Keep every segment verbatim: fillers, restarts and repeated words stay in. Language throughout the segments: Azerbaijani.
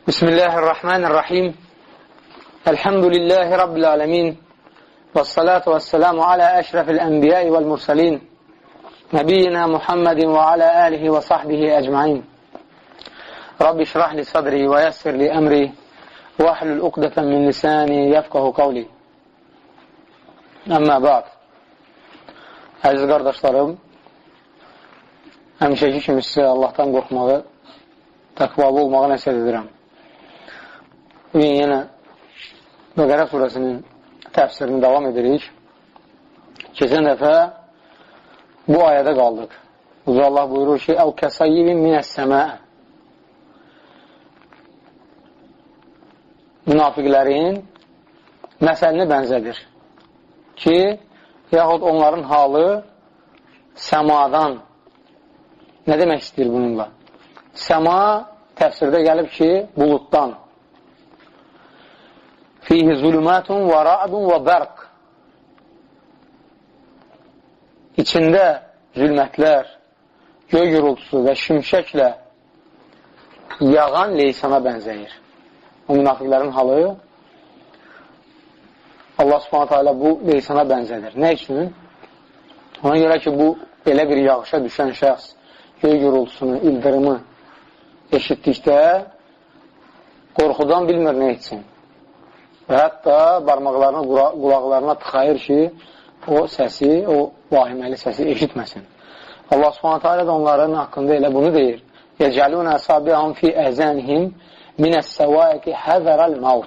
Bismillahirrahmanirrahim. Elhamdülillahi Rabbil alemin. Vessalatu vesselamu ala eşrefil enbiyai vel mursalin. Nebiyyina Muhammedin ve ala alihi ve sahbihi ecmain. Rabbi şrahli sadri ve yessirli emri ve ahlul uqdeten min lisani yefkahu qavli. Əmmə ba'd. Əziz qardaşlarım, həmişəki kimi sizə Allahdan qorxmağı, təqvalı olmağı nəsihət edirəm. Bugün yenə Bəqərə surəsinin təfsirini davam edirik. Keçən dəfə bu ayədə qaldıq. Uca Allah buyurur ki, Əv kəsayyibin minəs-səmə. Münafiqlərin məsəlini bənzədir ki, yaxud onların halı səmadan. Nə demək istəyir bununla? Səma təfsirdə gəlib ki, buluddan. Fihi zulümatun və ra'dun və bərq. İçində zülmətlər, göy gürültüsü və şimşəklə yağan leysana bənzəyir. O münafiqlərin halı Allah subhanətə alə bu leysana bənzədir. Nə üçün? Ona görə ki, bu belə bir yağışa düşən şəxs göy gürültüsünü, ildırımı eşitdikdə qorxudan bilmir nə etsin. Və hətta barmaqlarını qulaqlarına tıxayır ki, o səsi, o vahiməli səsi eşitməsin. Allah subhanətə alə də onların haqqında elə bunu deyir. Yəcəlun əsabiyahum fi əzənihim minəs-səvaiqi həzərəl maut.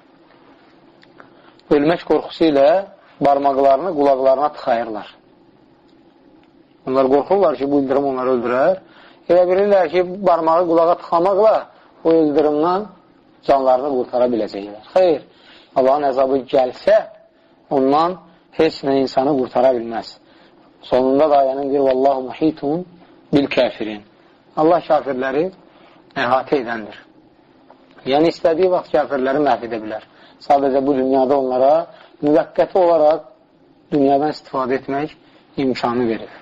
Ölmək qorxusu ilə barmaqlarını qulaqlarına tıxayırlar. Onlar qorxurlar ki, bu ildırım onları öldürər. Elə bilirlər ki, barmağı qulağa tıxamaqla o ildırımdan canlarını qurtara biləcəklər. Xeyr, Allahın əzabı gəlsə, ondan heç nə insanı qurtara bilməz. Sonunda da ayənin deyir, Vallahu muhitun bil kafirin. Allah kafirləri əhatə edəndir. Yəni, istədiyi vaxt kafirləri məhv edə bilər. Sadəcə bu dünyada onlara müvəqqəti olaraq dünyadan istifadə etmək imkanı verir.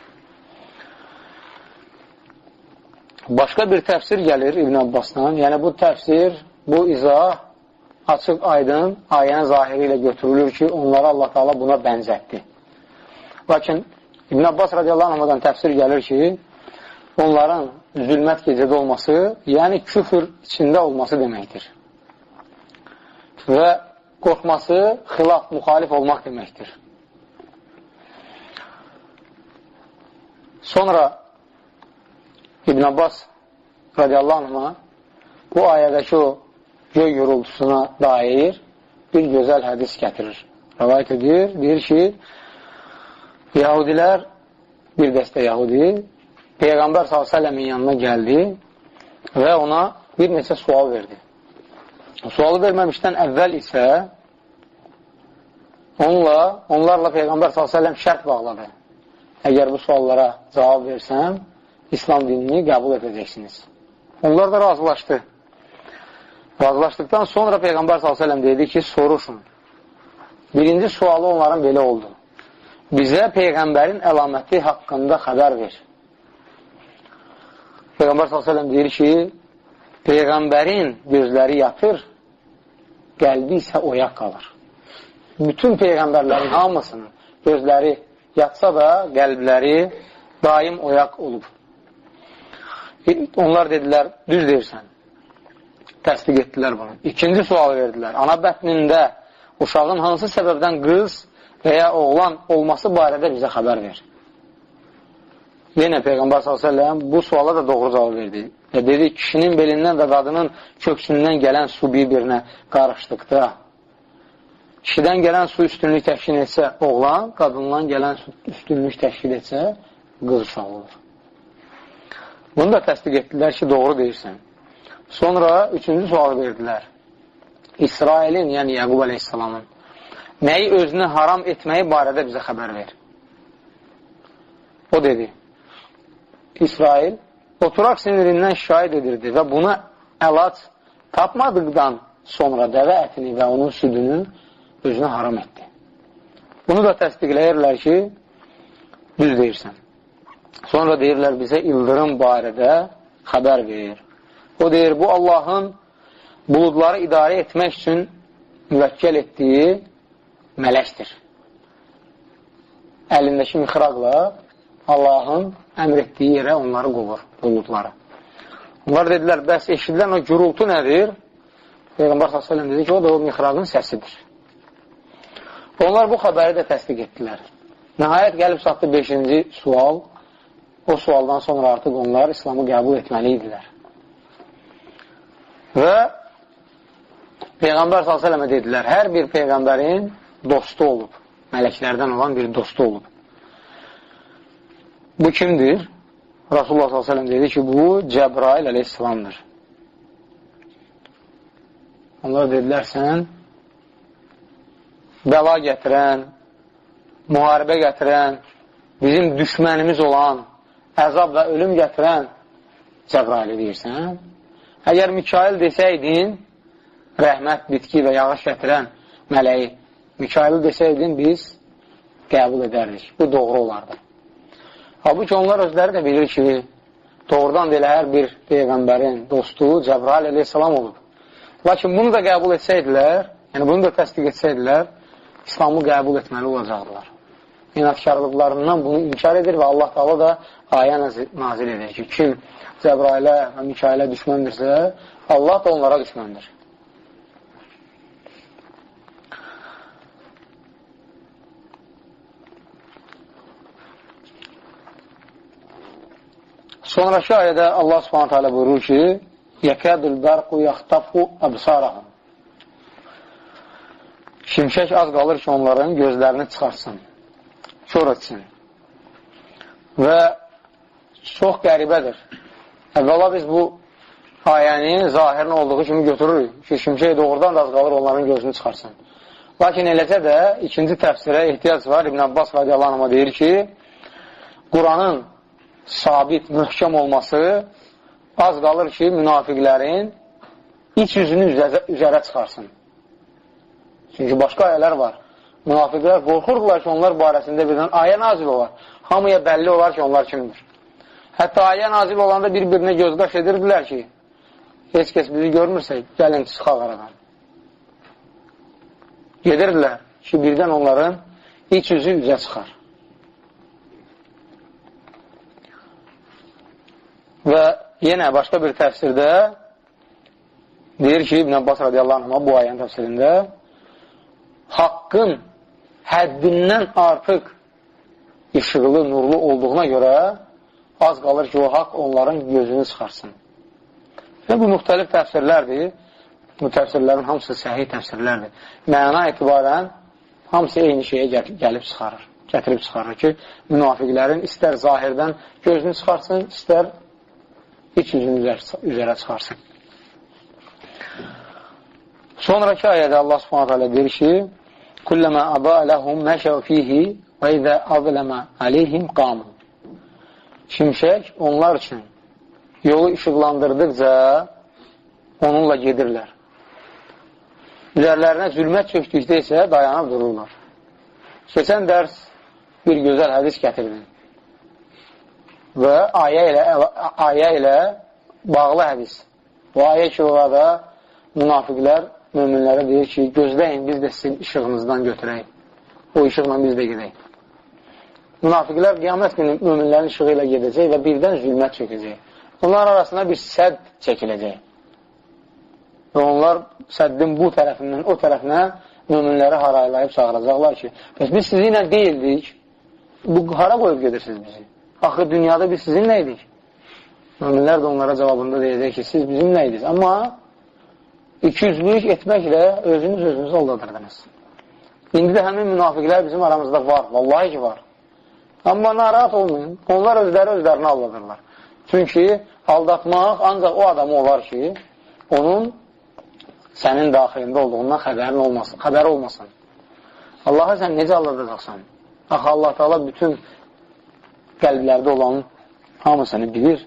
Başqa bir təfsir gəlir İbn Abbasdan. Yəni, bu təfsir, bu izah açıq aydın ayənin zahiri ilə götürülür ki, onları Allah Teala buna bənzətdi. Lakin İbn Abbas radiyallahu anhadan təfsir gəlir ki, onların zülmət gecədə olması, yəni küfür içində olması deməkdir. Və qorxması xilaf, müxalif olmaq deməkdir. Sonra İbn Abbas radiyallahu anh'a bu ayədəki o göy gürültüsuna dair bir gözəl hədis gətirir. Rəvayət edir, deyir ki, Yahudilər, bir dəstə Yahudi, Peyğəmbər sallallahu əleyhi və səlləmin yanına gəldi və ona bir neçə sual verdi. Sualı verməmişdən əvvəl isə onunla, onlarla Peyğəmbər sallallahu əleyhi və səlləm şərt bağladı. Əgər bu suallara cavab versəm, İslam dinini qəbul edəcəksiniz. Onlar da razılaşdı. Razılaşdıqdan sonra Peyğəmbər sallallahu əleyhi və səlləm dedi ki, soruşun. Birinci sualı onların belə oldu. Bizə Peyğəmbərin əlaməti haqqında xəbər ver. Peyğəmbər sallallahu əleyhi və səlləm deyir ki, Peyğəmbərin gözləri yatır, qəlbi isə oyaq qalır. Bütün Peyğəmbərlərin hamısının gözləri yatsa da qəlbləri daim oyaq olub. Onlar dedilər, düz deyirsən. Təsdiq etdilər bunu. İkinci sual verdilər. Ana bətnində uşağın hansı səbəbdən qız və ya oğlan olması barədə bizə xəbər ver. Yenə Peyğəmbər sallallahu əleyhi və səlləm bu suala da doğru cavab verdi. Və dedi, kişinin belindən və qadının köksündən gələn su bir-birinə qarışdıqda, kişidən gələn su üstünlük təşkil etsə oğlan, qadından gələn su üstünlük təşkil etsə qız uşağı olur. Bunu da təsdiq etdilər ki, doğru deyirsən. Sonra üçüncü sualı verdilər. İsrailin, yəni Yaqub əleyhissalamın nəyi özünü haram etməyi barədə bizə xəbər ver. O dedi, İsrail oturaq sinirindən şikayət edirdi və buna əlac tapmadıqdan sonra dəvə ətini və onun südünü özünə haram etdi. Bunu da təsdiqləyirlər ki, düz deyirsən. Sonra deyirlər bizə ildırım barədə xəbər verir. O deyir, bu Allahın buludları idarə etmək üçün müvəkkəl etdiyi mələkdir. Əlindəki mixraqla Allahın əmr etdiyi yerə onları qovur, buludları. Onlar dedilər, bəs eşidilən o gürultu nədir? Peyğəmbər sallallahu əleyhi və səlləm dedi ki, o da o mixraqın səsidir. Onlar bu xəbəri də təsdiq etdilər. Nəhayət gəlib çatdı beşinci sual. O sualdan sonra artıq onlar İslamı qəbul etməli idilər. Və Peyğəmbər sallallahu əleyhi və səlləmə dedilər, hər bir Peyğəmbərin dostu olub, mələklərdən olan bir dostu olub. Bu kimdir? Rasulullah sallallahu əleyhi və səlləm dedi ki, bu Cəbrail əleyhissalamdır. Onlar dedilər, sən bəla gətirən, müharibə gətirən, bizim düşmənimiz olan, əzab və ölüm gətirən Cəbraili deyirsən. Əgər Mikail desəydin, rəhmət, bitki və yağış gətirən mələyi, Mikaili desəydin, biz qəbul edərdik. Bu doğru olardı. Halbuki onlar özləri də bilir ki, doğrudan da elə hər bir Peyğəmbərin dostu Cəbrail əleyhissalam olub. Lakin bunu da qəbul etsəydilər, yəni bunu da təsdiq etsəydilər, İslamı qəbul etməli olacaqdılar. İnatkarlıqlarından bunu inkar edir və Allah Taala da ayə nazil edir ki, kim Cəbrailə və Mikailə düşməndirsə, Allah da onlara düşməndir. Sonraki ayədə Allah Subhanahu taala buyurur ki, yəkədül bərqu yaxtafu əbsarahum. Şimşək az qalır ki, onların gözlərini çıxarsın, kör etsin. Və çox qəribədir. Əvvəla biz bu ayəni zahirin olduğu kimi götürürük ki, şimşək doğrudan da az qalır onların gözünü çıxarsın. Lakin eləcə də ikinci təfsirə ehtiyac var. İbn Abbas radiyallahu anhuma deyir ki, Quranın sabit, möhkəm olması az qalır ki, münafiqlərin iç yüzünü üzərə çıxarsın. Çünki başqa ayələr var. Münafiqlər qorxurdular ki, onlar barəsində birdən ayə nazil olar. Hamıya bəlli olar ki, onlar kimdir. Hətta ayə nazil olanda bir-birinə gözdaş edirdilər ki, heç kəs bizi görmürsə, gəlin çıxaq aradan. Gedirdilər ki, birdən onların iç yüzü üzə çıxar. Və yenə başqa bir təfsirdə deyir ki, İbn Abbas radiyallahu anh bu ayənin təfsirində haqqın həddindən artıq işıqlı, nurlu olduğuna görə az qalır ki, o haqq onların gözünü çıxarsın. Və bu müxtəlif təfsirlərdir. Bu təfsirlərin hamısı səhih təfsirlərdir. Məna etibarən hamısı eyni şeyə gəlib çıxarır, gətirib çıxarır ki, münafiqlərin istər zahirdən gözünü çıxarsın, istər iç yüzünü üzərə çıxarsın. Sonraki ayədə Allah subhanət hələ deyir ki, Kulləmə əbə ləhum məşəv fihi və izə azləmə aleyhim qamun. Şimşək onlar üçün yolu işıqlandırdıqca onunla gedirlər. Üzərlərinə zülmət çöktükdə isə dayanıb dururlar. Keçən dərs bir gözəl hədis gətirdim. Və ayə ilə, ayə ilə bağlı hədis. Bu ayə ki, orada münafiqlər möminlərə deyir ki, gözləyin, biz də sizin işığınızdan götürək. O işıqla biz də gedək. Münafiqlər qiyamət günü möminlərin işığı ilə gedəcək və birdən zülmət çökəcək. Onlar arasında bir sədd çəkiləcək. Və onlar səddin bu tərəfindən o tərəfinə möminləri haraylayıb çağıracaqlar ki, bəs biz sizinlə deyildik, bu hara qoyub gedirsiniz bizi? Axı dünyada biz sizinlə idik. Möminlər də onlara cavabında deyəcək ki, siz bizimlə idiniz. Amma ikiyüzlülük etməklə özünüz özünüzü aldadırdınız. İndi də həmin münafiqlər bizim aramızda var. Vallahi ki var. Amma narahat olmayın. Onlar özləri özlərini aldadırlar. Çünki aldatmaq ancaq o adamı olar ki, onun sənin daxilində olduğundan xəbərin olmasın, xəbəri olmasın. Allah'a sən necə aldadacaqsan? Axı Allah Teala bütün qəlblərdə olan hamısını bilir.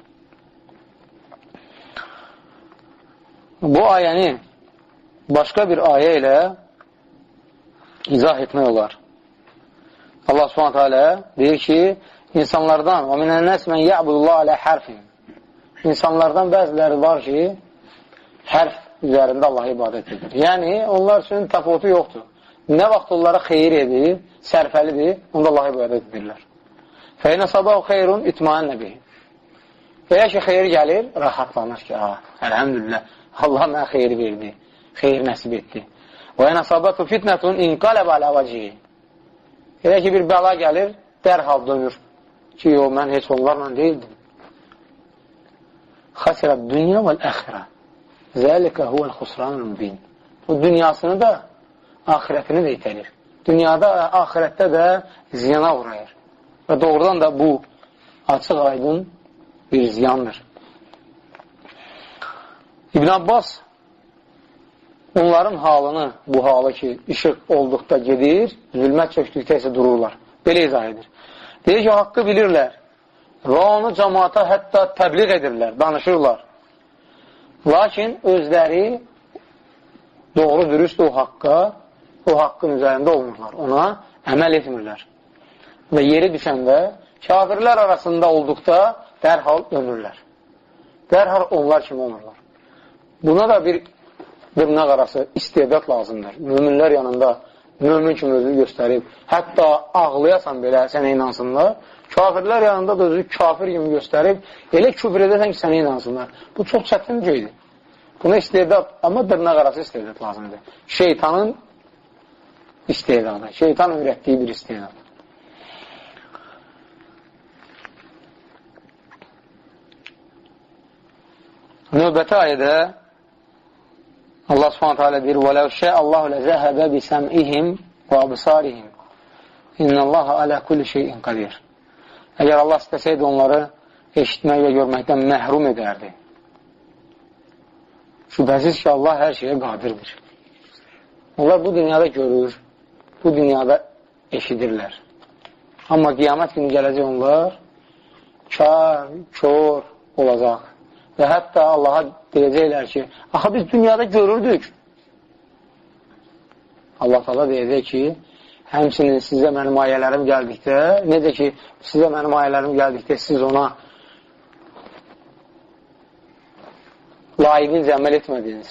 Bu ayəni başqa bir ayə ilə izah etmək olar. Allah subhanət hələ deyir ki, insanlardan və minən nəs mən yəbudullah alə hərfin. İnsanlardan bəziləri var ki, hərf üzərində Allaha ibadət edir. Yəni, onlar üçün təfavütü yoxdur. Nə vaxt onlara xeyir edir, sərfəlidir, onda Allaha ibadət edirlər. Fəynə sabah xeyrun itmaən nəbihi. Eğer ki xeyir gəlir, rahatlanır ki, əlhəmdülillah, Allah mənə xeyir verdi, xeyir nəsib etdi. Və ən əsabatu fitnətun inqaləb alə vəcihi. Eğer ki bir bəla gəlir, dərhal dönür ki, yox, mən heç onlarla deyildim. Xasirət dünya vəl-əxirə. Zəlikə huvəl xusranul mübin. O dünyasını da, ahirətini də itəlir. Dünyada, ahirətdə də ziyana uğrayır. Və doğrudan da bu açıq aydın bir ziyandır. İbn Abbas onların halını, bu halı ki, işıq olduqda gedir, zülmət çöktükdə isə dururlar. Belə izah edir. Deyir ki, haqqı bilirlər və onu cəmaata hətta təbliğ edirlər, danışırlar. Lakin özləri doğru dürüst o haqqa, o haqqın üzərində olmurlar. Ona əməl etmirlər. Və yeri düşəndə kafirlər arasında olduqda dərhal dönürlər. Dərhal onlar kimi olurlar. Buna da bir dırnaq arası istedad lazımdır. Möminlər yanında mömin kimi özünü göstərib, hətta ağlayasan belə sənə inansınlar. Kafirlər yanında da özünü kafir kimi göstərib, elə küfr edəsən ki, sənə inansınlar. Bu çox çətin bir şeydir. Buna istedad, amma dırnaq arası istedad lazımdır. Şeytanın istedadı, şeytan öyrətdiyi bir istedad. Növbəti ayədə Allah subhanətə alə deyir وَلَوْ شَاءَ اللّٰهُ لَزَهَبَ بِسَمْئِهِمْ وَأَبْصَارِهِمْ اِنَّ اللّٰهَ عَلَى كُلِّ شَيْءٍ قَدِيرٍ. Əgər Allah istəsəydi onları eşitmək və görməkdən məhrum edərdi. Şübhəsiz ki, Allah hər şeyə qadirdir. Onlar bu dünyada görür, bu dünyada eşidirlər. Amma qiyamət günü gələcək onlar kar, kör olacaq. Və hətta Allaha deyəcəklər ki, axı biz dünyada görürdük. Allah Teala deyəcək ki, həmçinin sizə mənim ayələrim gəldikdə, necə ki, sizə mənim ayələrim gəldikdə siz ona layiqincə əməl etmədiniz.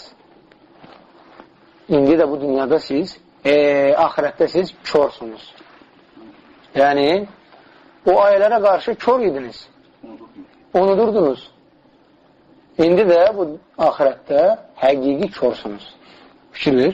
İndi də bu dünyada siz, e, ahirətdə siz körsunuz. Yəni, o ayələrə qarşı kör idiniz. Unudurdunuz. İndi də bu ahirətdə həqiqi körsunuz. Fikir verir.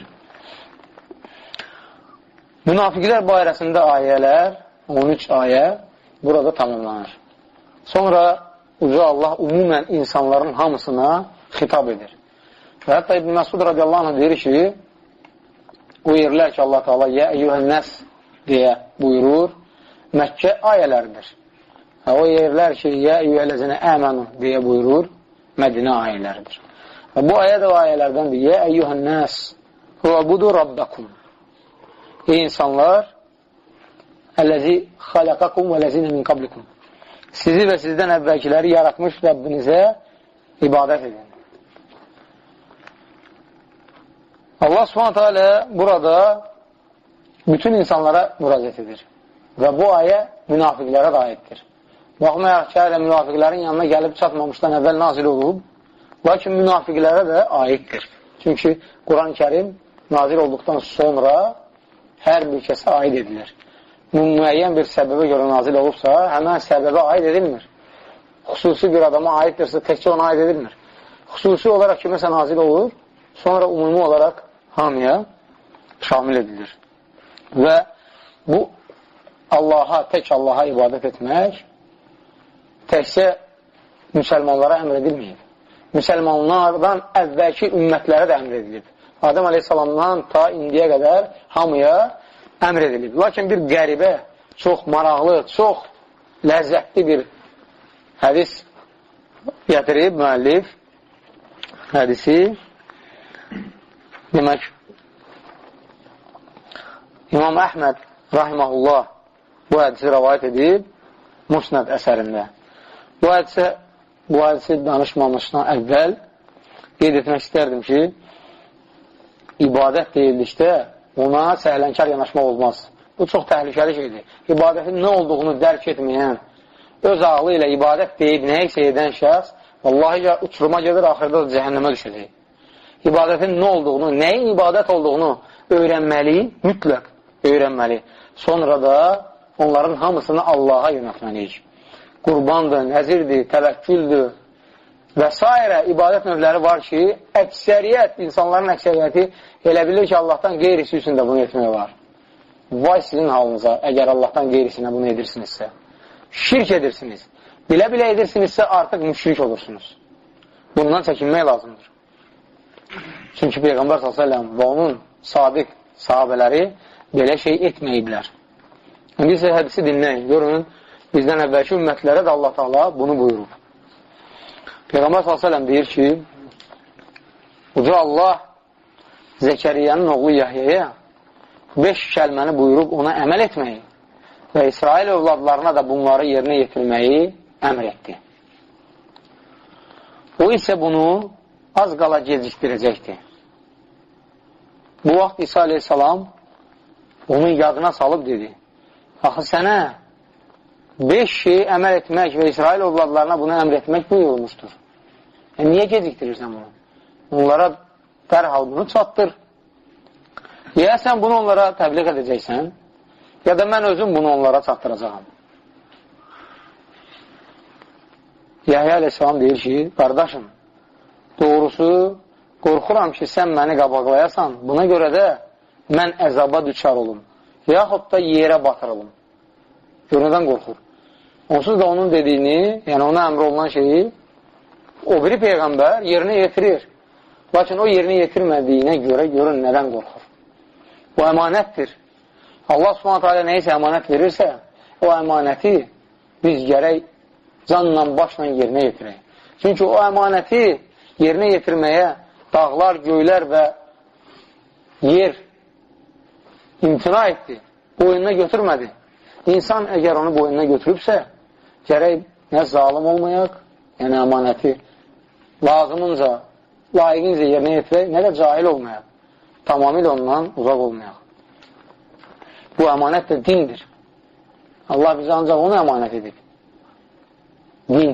Münafiqlər barəsində ayələr, on üç ayə burada tamamlanır. Sonra uca Allah umumən insanların hamısına xitab edir. Və hətta İbn Məsud radiyallahu anh deyir ki, o yerlər ki, Allah Teala yə eyyuhənnəs deyə buyurur, Məkkə ayələrdir. O yerlər ki, yə eyyuhələzinə əmənu deyə buyurur, Mədinə ayələridir. Və bu ayə də o ayələrdəndir. Yə eyyuhənnəs rəbudu rabbakum. Ey insanlar, əlləzi xaləqakum və ləzinə min qablikum. Sizi və sizdən əvvəlkiləri yaratmış Rəbbinizə ibadət edin. Allah subhanətə alə burada bütün insanlara müraciət edir. Və bu ayə münafiqlərə də aiddir. Baxmayaq ki, hələ münafiqlərin yanına gəlib çatmamışdan əvvəl nazil olub, lakin münafiqlərə də aiddir. Çünki Quran-ı Kərim nazil olduqdan sonra hər bir kəsə aid edilir. Müəyyən bir səbəbə görə nazil olubsa, həmən səbəbə aid edilmir. Xüsusi bir adama aiddirsə, təkcə ona aid edilmir. Xüsusi olaraq kiməsə nazil olur, sonra umumi olaraq hamıya şamil edilir. Və bu Allaha, tək Allaha ibadət etmək təkcə müsəlmanlara əmr edilməyib. Müsəlmanlardan əvvəlki ümmətlərə də əmr edilib. Adəm aleyhissalamdan ta indiyə qədər hamıya əmr edilib. Lakin bir qəribə, çox maraqlı, çox ləzzətli bir hədis gətirib müəllif hədisi. Demək, İmam Əhməd rahiməhullah bu hədisi rəvayət edib Musnad əsərində. Bu hədisi, bu hədisi danışmamışdan əvvəl qeyd etmək istərdim ki, ibadət deyildikdə ona səhlənkar yanaşmaq olmaz. Bu çox təhlükəli şeydir. İbadətin nə olduğunu dərk etməyən, öz ağlı ilə ibadət deyib nə isə edən şəxs, vallahi uçuruma gedir, axırda da cəhənnəmə düşəcək. ibadətin nə olduğunu, nəyin ibadət olduğunu öyrənməli, mütləq öyrənməli. Sonra da onların hamısını Allaha yönətməliyik. Qurbandır, nəzirdir, təvəkküldür və s. ibadət növləri var ki, əksəriyyət, insanların əksəriyyəti elə bilir ki, Allahdan qeyrisi üçün də bunu etmək var. Vay sizin halınıza, əgər Allahdan qeyrisinə bunu edirsinizsə. Şirk edirsiniz. Bilə-bilə edirsinizsə artıq müşrik olursunuz. Bundan çəkinmək lazımdır. Çünki Peyğəmbər sallallahu əleyhi və səlləm və onun sadiq sahabələri belə şey etməyiblər. İndi isə hədisi dinləyin. Görün, bizdən əvvəlki ümmətlərə də Allah Taala bunu buyurub. Peyğəmbər sallallahu əleyhi və səlləm deyir ki, Uca Allah Zəkəriyyənin oğlu Yahyaya beş kəlməni buyurub ona əməl etməyi və İsrail övladlarına da bunları yerinə yetirməyi əmr etdi. O isə bunu az qala gecikdirəcəkdir. Bu vaxt İsa aleyhissalam onun yadına salıb dedi, axı sənə beş şeyi əməl etmək və İsrail övladlarına bunu əmr etmək buyurulmuşdur. E, niyə gecikdirirsən bunu? Onlara dərhal bunu çatdır. Ya sən bunu onlara təbliğ edəcəksən, ya da mən özüm bunu onlara çatdıracağım. Yahya aleyhissalam deyir ki, qardaşım, doğrusu qorxuram ki, sən məni qabaqlayasan, buna görə də mən əzaba düçar olum, yaxud da yerə batırılım. Görünədən qorxur. Onsuz da onun dediyini, yəni ona əmr olunan şeyi, o biri Peyğəmbər yerinə yetirir. Lakin o yerinə yetirmədiyinə görə görün nədən qorxur. O əmanətdir. Allah subhanətə alə neysə əmanət verirsə, o əmanəti biz gərək canla, başla yerinə yetirək. Çünki o əmanəti yerinə yetirməyə dağlar, göylər və yer imtina etdi. Boynuna götürmədi. İnsan əgər onu boynuna götürübsə, gərək nə zalim olmayaq, yəni əmanəti lazımınca, layiqincə yerinə yetirək, nə də cahil olmayaq. Tamamilə ondan uzaq olmayaq. Bu əmanət də dindir. Allah bizə ancaq onu əmanət edib. Din.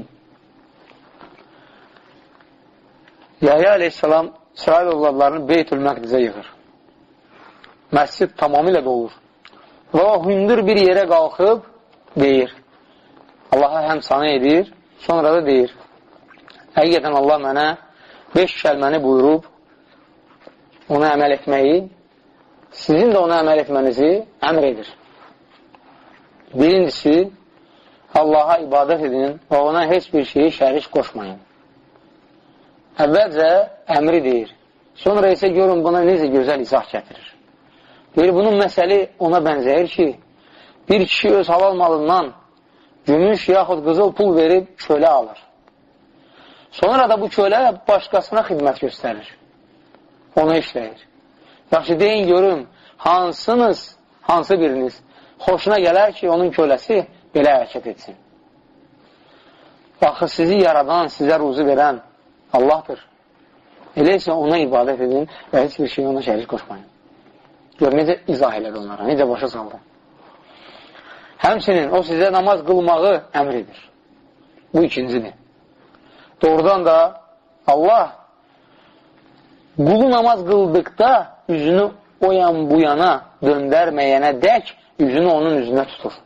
Yahya aleyhissalam İsrail övladlarını Beytül Məqdizə yığır. Məscid tamamilə dolur. Və o hündür bir yerə qalxıb deyir. Allaha həmsana edir, sonra da deyir. Həqiqətən Allah mənə beş kəlməni buyurub ona əməl etməyi, sizin də ona əməl etmənizi əmr edir. Birincisi, Allaha ibadət edin və ona heç bir şeyi şərik qoşmayın. Əvvəlcə əmri deyir. Sonra isə görün buna necə gözəl izah gətirir. Deyir, bunun məsəli ona bənzəyir ki, bir kişi öz halal malından gümüş yaxud qızıl pul verib kölə alır. Sonra da bu kölə başqasına xidmət göstərir. Ona işləyir. Yaxşı, deyin görüm, hansınız, hansı biriniz xoşuna gələr ki, onun köləsi belə hərəkət etsin. Baxı, sizi yaradan, sizə ruzu verən Allahdır. Elə isə ona ibadət edin və heç bir şey ona şərik qoşmayın. Gör, necə izah elədi onlara, necə başa saldı. Həmçinin o sizə namaz qılmağı əmr edir. Bu ikincidir. Doğrudan da Allah qulu namaz qıldıqda üzünü o yan bu yana döndərməyənə dək üzünü onun üzünə tutur.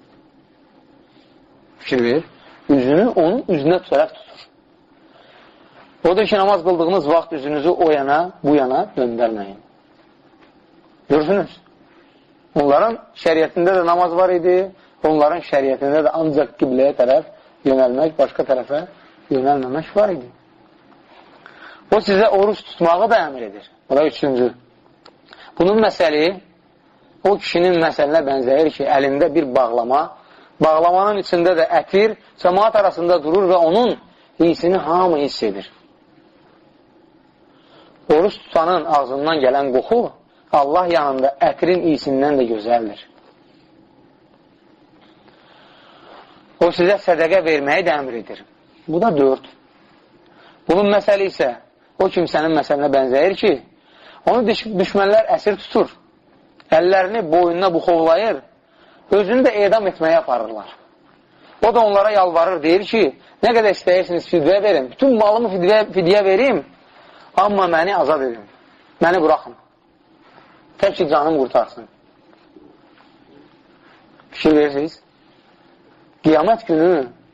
Fikir ver. Üzünü onun üzünə tutaraq tutur. Odur ki, namaz qıldığınız vaxt üzünüzü o yana, bu yana döndərməyin. Görürsünüz. Onların şəriətində də namaz var idi, onların şəriətində də ancaq qibləyə tərəf yönəlmək, başqa tərəfə yönəlməmək var idi. O sizə oruç tutmağı da əmr edir. O da üçüncü. Bunun məsəli o kişinin məsəlinə bənzəyir ki, əlində bir bağlama, bağlamanın içində də ətir, cəmaat arasında durur və onun hissini hamı hiss edir. Oruç tutanın ağzından gələn qoxu Allah yanında ətirin iyisindən də gözəldir. O sizə sədəqə verməyi də əmr edir. Bu da dörd. Bunun məsəli isə o kimsənin məsəlinə bənzəyir ki, onu düşmənlər əsir tutur, əllərini boynuna buxovlayır, özünü də edam etməyə aparırlar. O da onlara yalvarır, deyir ki, nə qədər istəyirsiniz fidyə verin, bütün malımı fidyə, fidyə verim, Amma məni azad edin. Məni buraxın. Tək ki, canım qurtarsın. Fikir verirsiniz. Qiyamət günü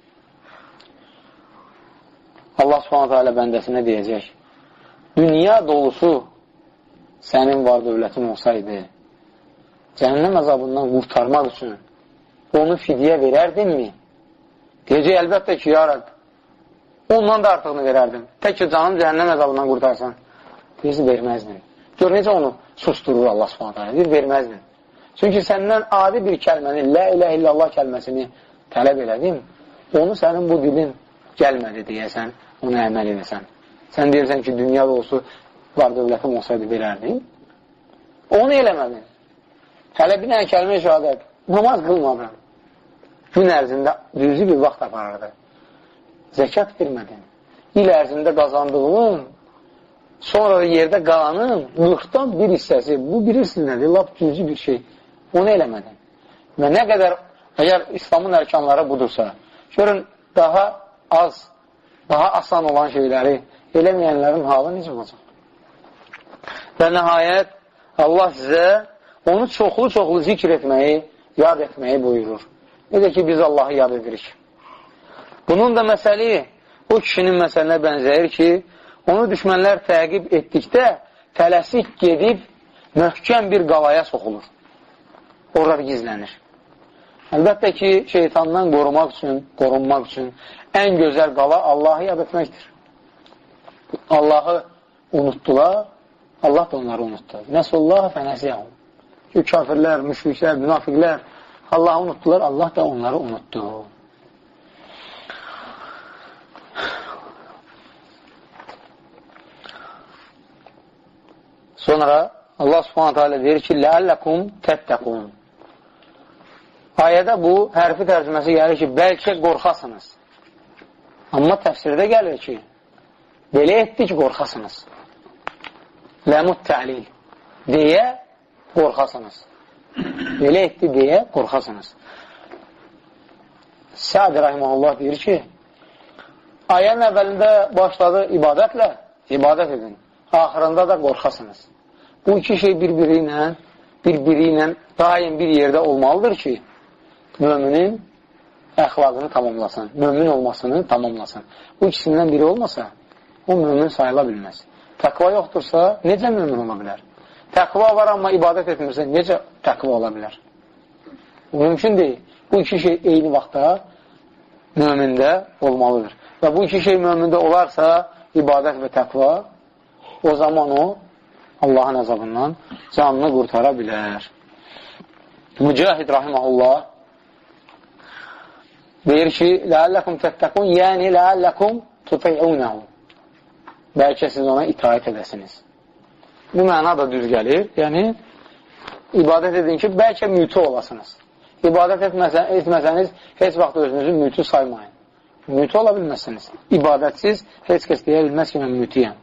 Allah subhanətə alə bəndəsinə deyəcək, dünya dolusu sənin var dövlətin olsaydı, cəhənnəm əzabından qurtarmaq üçün onu fidyə verərdinmi? Deyəcək, əlbəttə ki, ya Rəbb, ondan da artıqını verərdim. Tək ki, canım cəhənnəm əzabından qurtarsan. Deyəcək, verməzdin. Gör, necə onu susturur Allah subhanətə alə, deyir, verməzdin. Çünki səndən adi bir kəlməni, lə ilə illallah kəlməsini tələb elədim, onu sənin bu dilin gəlmədi deyəsən, onu əməl edəsən. Sən deyirsən ki, dünya dolusu var dövlətim olsaydı verərdin. Onu eləmədin. Hələ bir dənə kəlmə şəhadət, namaz qılmadın. Gün ərzində düzü bir vaxt aparırdı. Zəkat vermədin. İl ərzində qazandığın, sonra da yerdə qalanın qırxdan bir hissəsi, bu bilirsiniz nədir, lap düzü bir şey. Onu eləmədin. Və nə qədər, əgər İslamın ərkanları budursa, görün, daha az, daha asan olan şeyləri eləməyənlərin halı necə olacaq? Və nəhayət, Allah sizə onu çoxlu-çoxlu zikr etməyi, yad etməyi buyurur. Necə ki, biz Allahı yad edirik. Bunun da məsəli, o kişinin məsəlinə bənzəyir ki, onu düşmənlər təqib etdikdə tələsik gedib möhkəm bir qalaya soxulur. Orada gizlənir. Əlbəttə ki, şeytandan qorumaq üçün, qorunmaq üçün ən gözəl qala Allahı yad etməkdir. Allahı unutdular, Allah da onları unutdu. Nəsullaha fənəsiyəhum. Ki, kafirlər, müşriklər, münafiqlər Allahı unutdular, Allah da onları unutdu. Sonra Allah subhanətə alə deyir ki, ləəlləkum təttəqun. Ayədə bu hərfi tərcüməsi gəlir ki, bəlkə qorxasınız. Amma təfsirdə gəlir ki, belə etdi ki, qorxasınız. Ləmut təlil deyə qorxasınız. Belə etdi deyə qorxasınız. Səd rəhməlullah deyir ki, ayənin əvvəlində başladı ibadətlə, ibadət edin. Axırında da qorxasınız. Bu iki şey bir-biri ilə bir-biri ilə daim bir yerdə olmalıdır ki, müminin əxlaqını tamamlasın, mümin olmasını tamamlasın. Bu ikisindən biri olmasa, o mümin sayıla bilməz. Təqva yoxdursa, necə mümin ola bilər? Təqva var, amma ibadət etmirsə, necə təqva ola bilər? Bu mümkün deyil. Bu iki şey eyni vaxtda mümində olmalıdır. Və bu iki şey mümində olarsa, ibadət və təqva, o zaman o, Allahın əzabından canını qurtara bilər. Mücahid rahiməhullah deyir ki, ləəlləkum təttəqun, yəni ləəlləkum tutayunəhu. Bəlkə siz ona itaət edəsiniz. Bu məna da düz gəlir. Yəni, ibadət edin ki, bəlkə mütü olasınız. İbadət etməsəniz, heç vaxt özünüzü mütü saymayın. Mütü ola bilməzsiniz. İbadətsiz heç kəs deyə bilməz ki, mən mütüyəm.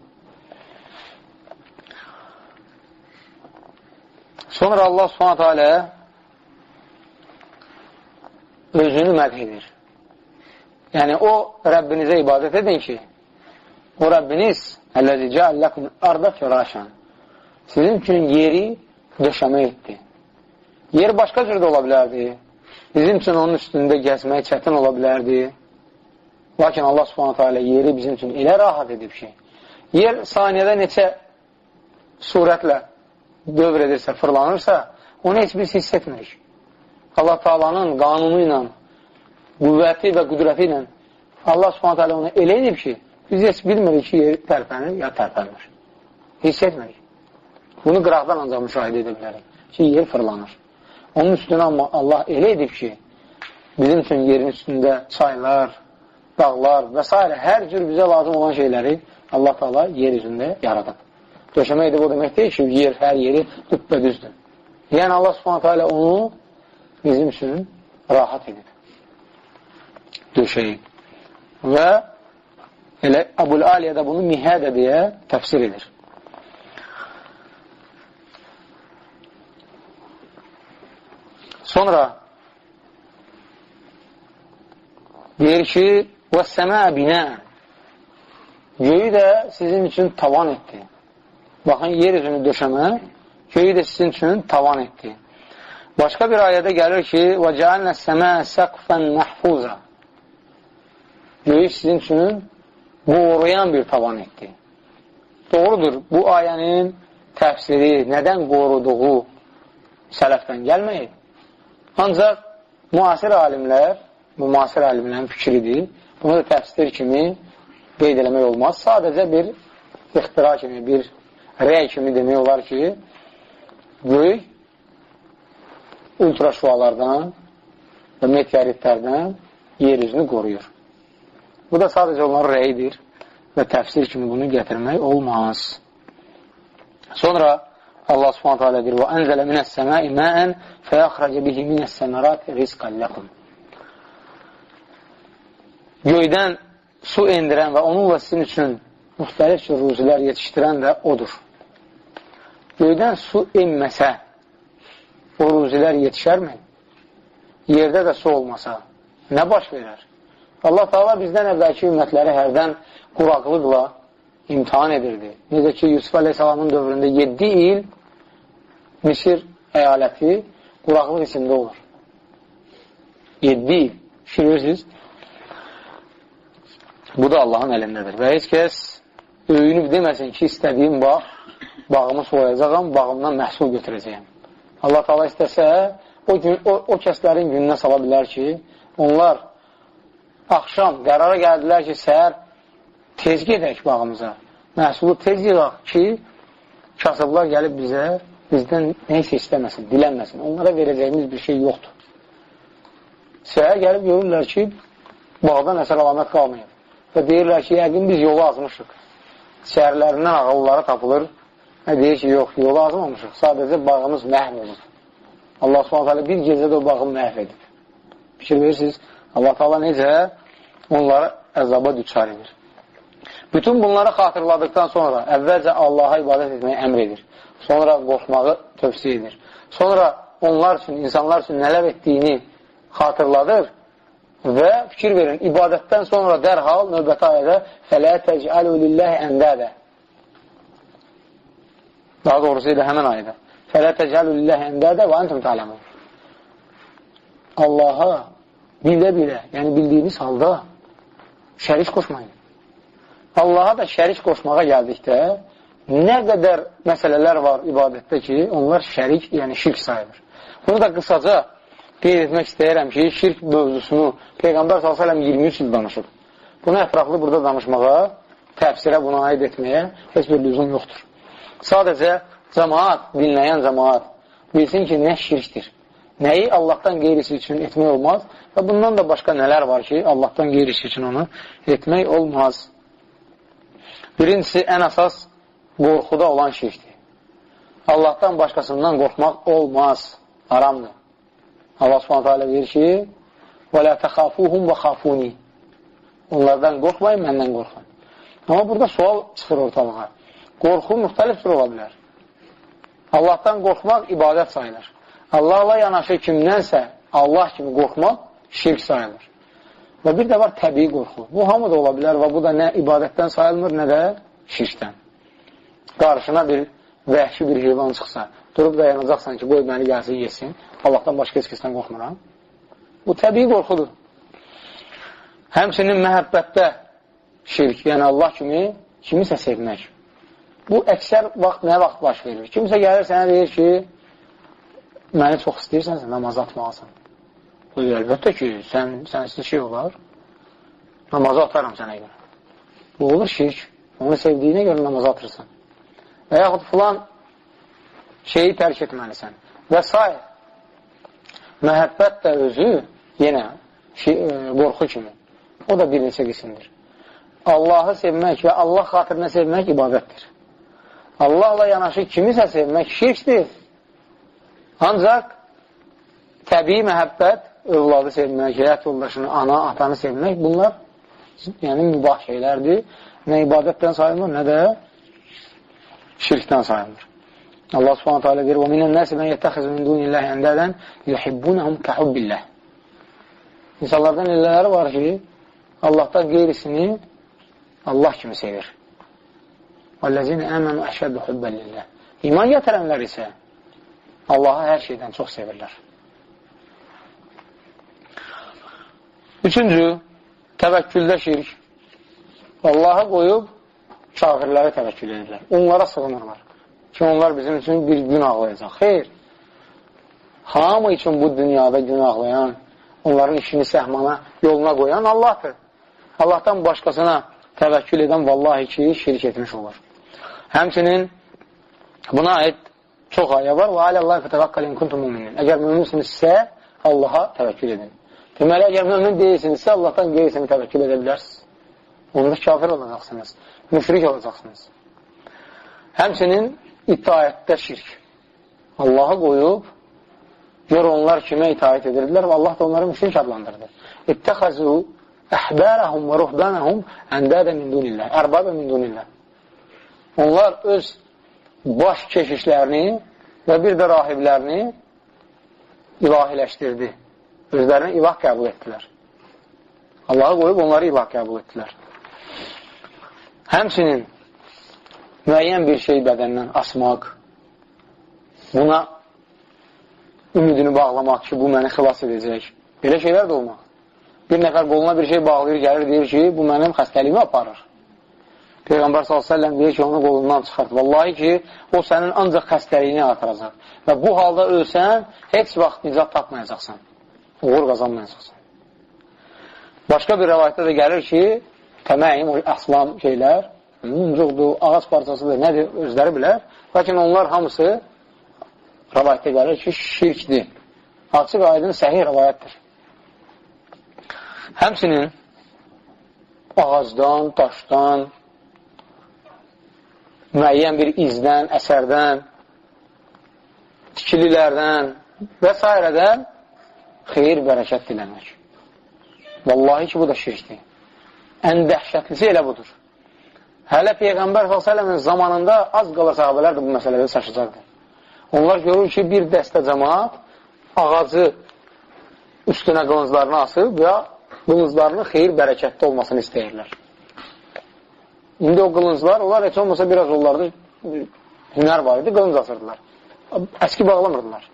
Sonra Allah subhanətə alə özünü mədh edir. Yəni, o Rəbbinizə ibadət edin ki, o Rəbbiniz əlləzi cəəlləkum arda firəşən sizin üçün yeri döşəmə etdi. Yer başqa cürdə ola bilərdi. Bizim üçün onun üstündə gəzmək çətin ola bilərdi. Lakin Allah subhanətə alə yeri bizim üçün elə rahat edib ki, yer saniyədə neçə surətlə dövr edirsə, fırlanırsa, onu heç biz hiss etmirik. Allah Taala'nın qanunu ilə, qüvvəti və qüdrəti ilə Allah subhanətə alə onu elə edib ki, biz heç bilmirik ki, yer tərpənir, ya tərpənmir. Hiss etmirik. Bunu qıraqdan ancaq müşahidə edə bilərik ki, yer fırlanır. Onun üstünə amma Allah elə edib ki, bizim üçün yerin üstündə çaylar, dağlar və s. hər cür bizə lazım olan şeyləri Allah Taala yer üzündə yaradıb. Döşəmə edib o demək deyil ki, yer hər yeri düppədüzdür. Yəni Allah subhanətə alə onu bizim üçün rahat edib. Döşəyib. Və elə Əbul Aliyə də bunu mihədə deyə təfsir edir. Sonra deyir ki, وَالسَّمَاءَ بِنَاءً göyü də sizin üçün tavan etdi. Baxın, yer üzünü döşəmə, göyü də sizin üçün tavan etdi. Başqa bir ayədə gəlir ki, وَجَعَلْنَا السَّمَاءَ سَقْفًا مَحْفُوظًا Göyü sizin üçün qoruyan bir tavan etdi. Doğrudur, bu ayənin təfsiri, nədən qoruduğu sələfdən gəlməyib. Ancaq müasir alimlər, bu müasir alimlərin fikridir. Bunu da təfsir kimi qeyd eləmək olmaz. Sadəcə bir ixtira kimi, bir rəy kimi demək olar ki, göy ultraşualardan və meteoritlərdən yer üzünü qoruyur. Bu da sadəcə onların rəyidir və təfsir kimi bunu gətirmək olmaz. Sonra Allah Subhanahu taala deyir: "Və ənzələ minəs-səmai ma'an fəyəxrəcə bihi minəs-səmərati rizqan lakum." Göydən su endirən və onunla sizin üçün müxtəlif cür ruzilər yetişdirən də odur. Göydən su enməsə, o ruzilər yetişərmi? Yerdə də su olmasa, nə baş verər? Allah Taala bizdən əvvəlki ümmətləri hərdən quraqlıqla imtihan edirdi. Necə ki, Yusuf Aleyhisselamın dövründə yeddi il Misir əyaləti quraqlıq içində olur. yeddi il. Şirirsiniz. Bu da Allahın əlindədir. Və heç kəs öyünüb deməsin ki, istədiyim bağ, bağımı soyacağım, bağımdan məhsul götürəcəyim. Allah Taala istəsə, o, gün, o, o kəslərin gününə sala bilər ki, onlar axşam qərara gəldilər ki, səhər tez gedək bağımıza. Məhsulu tez yığaq ki, kasıblar gəlib bizə, bizdən neysə istəməsin, dilənməsin. Onlara verəcəyimiz bir şey yoxdur. Səhər gəlib görürlər ki, bağdan əsər alamət qalmayıb. Və deyirlər ki, yəqin biz yolu azmışıq. Şəhərlərindən ağılları tapılır. Və deyir ki, yox, yolu azmamışıq. Sadəcə bağımız məhv olur. Allah Subhanahu taala bir gecədə o bağı məhv edib. Fikir verirsiniz, Allah Taala necə onlara əzaba düçar edir. Bütün bunları xatırladıktan sonra əvvəlcə Allaha ibadət etməyi əmr edir. Sonra qorxmağı tövsiyə edir. Sonra onlar üçün, insanlar üçün nələr etdiyini xatırladır və fikir verin, ibadətdən sonra dərhal növbəti ayədə فَلَا تَجْعَلُوا لِلَّهِ əndədə Daha doğrusu ilə həmən ayədə فَلَا تَجْعَلُوا لِلَّهِ əndədə və əntüm tə'ləmun Allaha bilə-bilə, yəni bildiyiniz halda şərik qoşmayın. Allaha da şərik qoşmağa gəldikdə nə qədər məsələlər var ibadətdə ki, onlar şərik, yəni şirk sayılır. Bunu da qısaca qeyd etmək istəyirəm ki, şirk mövzusunu Peyğəmbər sallallahu əleyhi və səlləm iyirmi üç il danışıb. Bunu ətraflı burada danışmağa, təfsirə buna aid etməyə heç bir lüzum yoxdur. Sadəcə cəmaat, dinləyən cəmaat bilsin ki, nə şirkdir. Nəyi Allahdan qeyrisi üçün etmək olmaz və bundan da başqa nələr var ki, Allahdan qeyrisi üçün onu etmək olmaz. Birincisi, ən əsas qorxuda olan şirkdir. Allahdan başqasından qorxmaq olmaz, haramdır. Allah Subhanahu taala deyir ki, وَلَا تَخَافُوهُمْ وَخَافُونِي Onlardan qorxmayın, məndən qorxun. Amma burada sual çıxır ortalığa. Qorxu müxtəlif tür ola bilər. Allahdan qorxmaq ibadət sayılır. Allahla yanaşı kimdənsə Allah kimi qorxmaq şirk sayılır. Və bir də var təbii qorxu. Bu hamı da ola bilər və bu da nə ibadətdən sayılmır, nə də şirkdən. Qarşına bir vəhşi bir heyvan çıxsa, durub dayanacaqsan ki, qoy məni gəlsin, yesin. Allahdan başqa heç kəsdən qorxmuram. Bu təbii qorxudur. Həmçinin məhəbbətdə şirk, yəni Allah kimi kimisə sevmək. Bu əksər vaxt nə vaxt baş verir? Kimsə gəlir sənə deyir ki, məni çox istəyirsənsə namaz atmalısın. Əlbəttə ki, sən, sənsiz şey olar. Namazı atarım sənə görə. Bu olur şirk. Onu sevdiyinə görə namazı atırsan. Və yaxud filan şeyi tərk etməlisən. Və s. Məhəbbət də özü yenə şey, e, qorxu kimi. O da bir neçə qismdir. Allahı sevmək və Allah xatirinə sevmək ibadətdir. Allahla yanaşı kimisə sevmək şirkdir. Ancaq təbii məhəbbət, övladı sevmək, həyat yoldaşını, ana, atanı sevmək, bunlar yəni mübah şeylərdir. Nə ibadətdən sayılmır, nə də şirkdən sayılmır. Allah Subhanahu taala deyir: "Və minən-nasi men yetəxizu min dunillahi əndədən yuhibbunhum kəhubbillah." İnsanlardan elələri var ki, Allahdan qeyrisini Allah kimi sevir. وَالَّذِينَ آمَنُوا أَشَدُّ حُبًّا لِلَّهِ İman gətirənlər isə Allahı hər şeydən çox sevirlər. Üçüncü, təvəkküldə şirk. Allah'a qoyub kafirlərə təvəkkül edirlər. Onlara sığınırlar. Ki, onlar bizim üçün bir gün ağlayacaq. Xeyr. Hamı üçün bu dünyada gün ağlayan, onların işini səhmana, yoluna qoyan Allahdır. Allahdan başqasına təvəkkül edən vallahi ki, şirk etmiş olur. Həmçinin buna aid çox ayə var. Və aləllahi fətəvəqqəlin kuntum müminin. Əgər müminsinizsə, Allaha təvəkkül edin. Deməli, əgər mümin deyilsinizsə, Allahdan qeyrisini təvəkkül edə bilərsiniz. Onda kafir olacaqsınız, müşrik olacaqsınız. Həmçinin itaətdə şirk. Allahı qoyub, gör onlar kimə itaət edirdilər və Allah da onları müşrik adlandırdı. İttəxəzu əhbərəhum və ruhbənəhum əndədə min dunillah, ərbabə min dunillah. Onlar öz baş keşişlərini və bir də rahiblərini ilahiləşdirdi. Özlərini ilah qəbul etdilər. Allahı qoyub onları ilah qəbul etdilər. Həmçinin müəyyən bir şey bədəndən asmaq, buna ümidini bağlamaq ki, bu məni xilas edəcək. Belə şeylər də olmaq. Bir nəfər qoluna bir şey bağlayır, gəlir, deyir ki, bu mənim xəstəliyimi aparır. Peyğəmbər sallallahu əleyhi və səlləm deyir ki, onu qolundan çıxart. Vallahi ki, o sənin ancaq xəstəliyini artıracaq. Və bu halda ölsən, heç vaxt nicat tapmayacaqsan. Uğur qazanmayacaqsan. Başqa bir rəvayətdə də gəlir ki, təməyim, o əslam şeylər, muncuqdur, ağac parçasıdır, nədir, özləri bilər. Lakin onlar hamısı rəvayətdə gəlir ki, şirkdir. Açıq aydın səhih rəvayətdir. Həmçinin ağacdan, daşdan, müəyyən bir izdən, əsərdən, tikililərdən və s. xeyir, bərəkət diləmək. Vallahi ki, bu da şirkdir. Ən dəhşətlisi elə budur. Hələ Peyğəmbər sallallahu əleyhi və səlləmin zamanında az qala sahabələr də bu məsələdə çaşacaqdı. Onlar görür ki, bir dəstə cəmaat ağacı üstünə qılınclarını asıb və qılınclarının xeyir, bərəkətli olmasını istəyirlər. İndi o qılınclar, onlar heç olmasa biraz onlarda hünər var idi, qılınc asırdılar. Əski bağlamırdılar.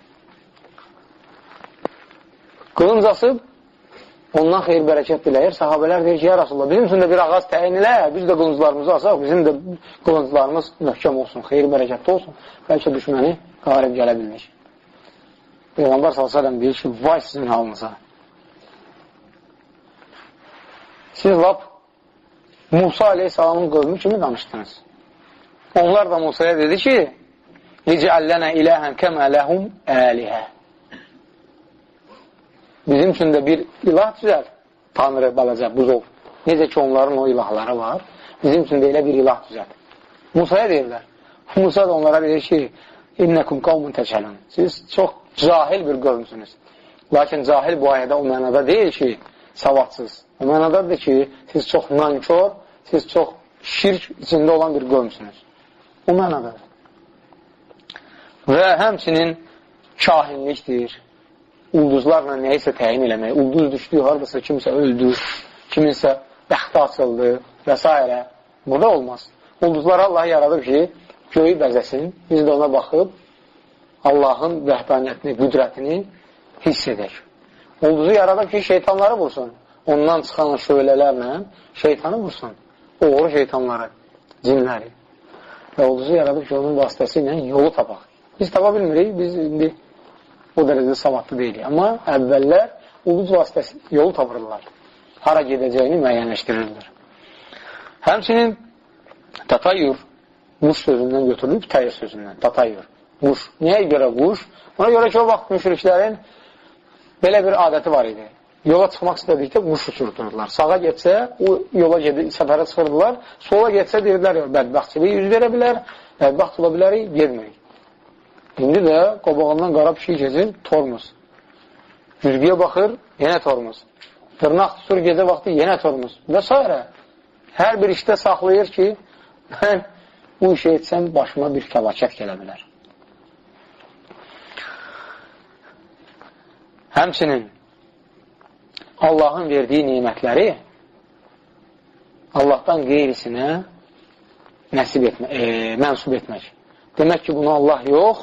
Qılınc asıb, ondan xeyir, bərəkət diləyir. Sahabələr deyir ki, ya Rasulullah, bizim üçün də bir ağac təyin ilə, biz də qılınclarımızı asaq, bizim də qılınclarımız möhkəm olsun, xeyir, bərəkətli olsun. Bəlkə düşməni qalib gələ bilmək. Peyğəmbər sallallahu əleyhi və səlləm deyir ki, vay sizin halınıza. Siz lap Musa aleyhissalamın qövmü kimi danışdınız. Onlar da Musaya dedi ki, licəllənə iləhən kəmə ləhum əlihə. Bizim üçün də bir ilah düzəl, Tanrı, balaca, buzov. Necə ki, onların o ilahları var, bizim üçün də elə bir ilah düzəl. Musaya deyirlər. Musa da onlara deyir ki, innəkum qavmun təcəlun. Siz çox cahil bir qövmsünüz. Lakin cahil bu ayədə o mənada deyil ki, savadsız. O mənadadır ki, siz çox nankör, siz çox şirk içində olan bir qövmsünüz. O mənadadır. Və həmçinin kahinlikdir. Ulduzlarla nəyisə təyin eləmək, ulduz düşdüyü haradasa kimsə öldü, kiminsə bəxti açıldı və s. Bu da olmaz. Ulduzlar Allah yaradıb ki, göyü bəzəsin, biz də ona baxıb Allahın vəhdaniyyətini, qüdrətini hiss edək. Ulduzu yaradıb ki, şeytanları vursun. Ondan çıxan şölələrlə şeytanı vursun. Oğru şeytanları, cinləri. Və ulduzu yaradıb ki, onun vasitəsi ilə yolu tapaq. Biz tapa bilmirik, biz indi o dərəcədə savadlı deyilik. Amma əvvəllər ulduz vasitəsi yolu tapırlar. Hara gedəcəyini müəyyənləşdirirlər. Həmçinin tatayyur quş sözündən götürülüb, təyir sözündən. Tatayyur. Quş. Niyə görə quş? Ona görə ki, o vaxt müşriklərin belə bir adəti var idi. Yola çıxmaq istədikdə quş uçurdurdular. Sağa getsə, o yola gedib, səfərə çıxırdılar. Sola getsə, deyirlər, bədbəxtçiliyi yüz verə bilər, bədbəxt ola bilərik, gedmirik. İndi də qobağından qara pişik keçir, tormuz. Güzgüyə baxır, yenə tormuz. Tırnaq tutur gecə vaxtı, yenə tormuz. Və s. Hər bir işdə saxlayır ki, mən bu işə etsəm, başıma bir fəlakət gələ bilər. Həmçinin Allahın verdiyi nimətləri Allahdan qeyrisinə nəsib etmək, e, mənsub etmək. Demək ki, bunu Allah yox,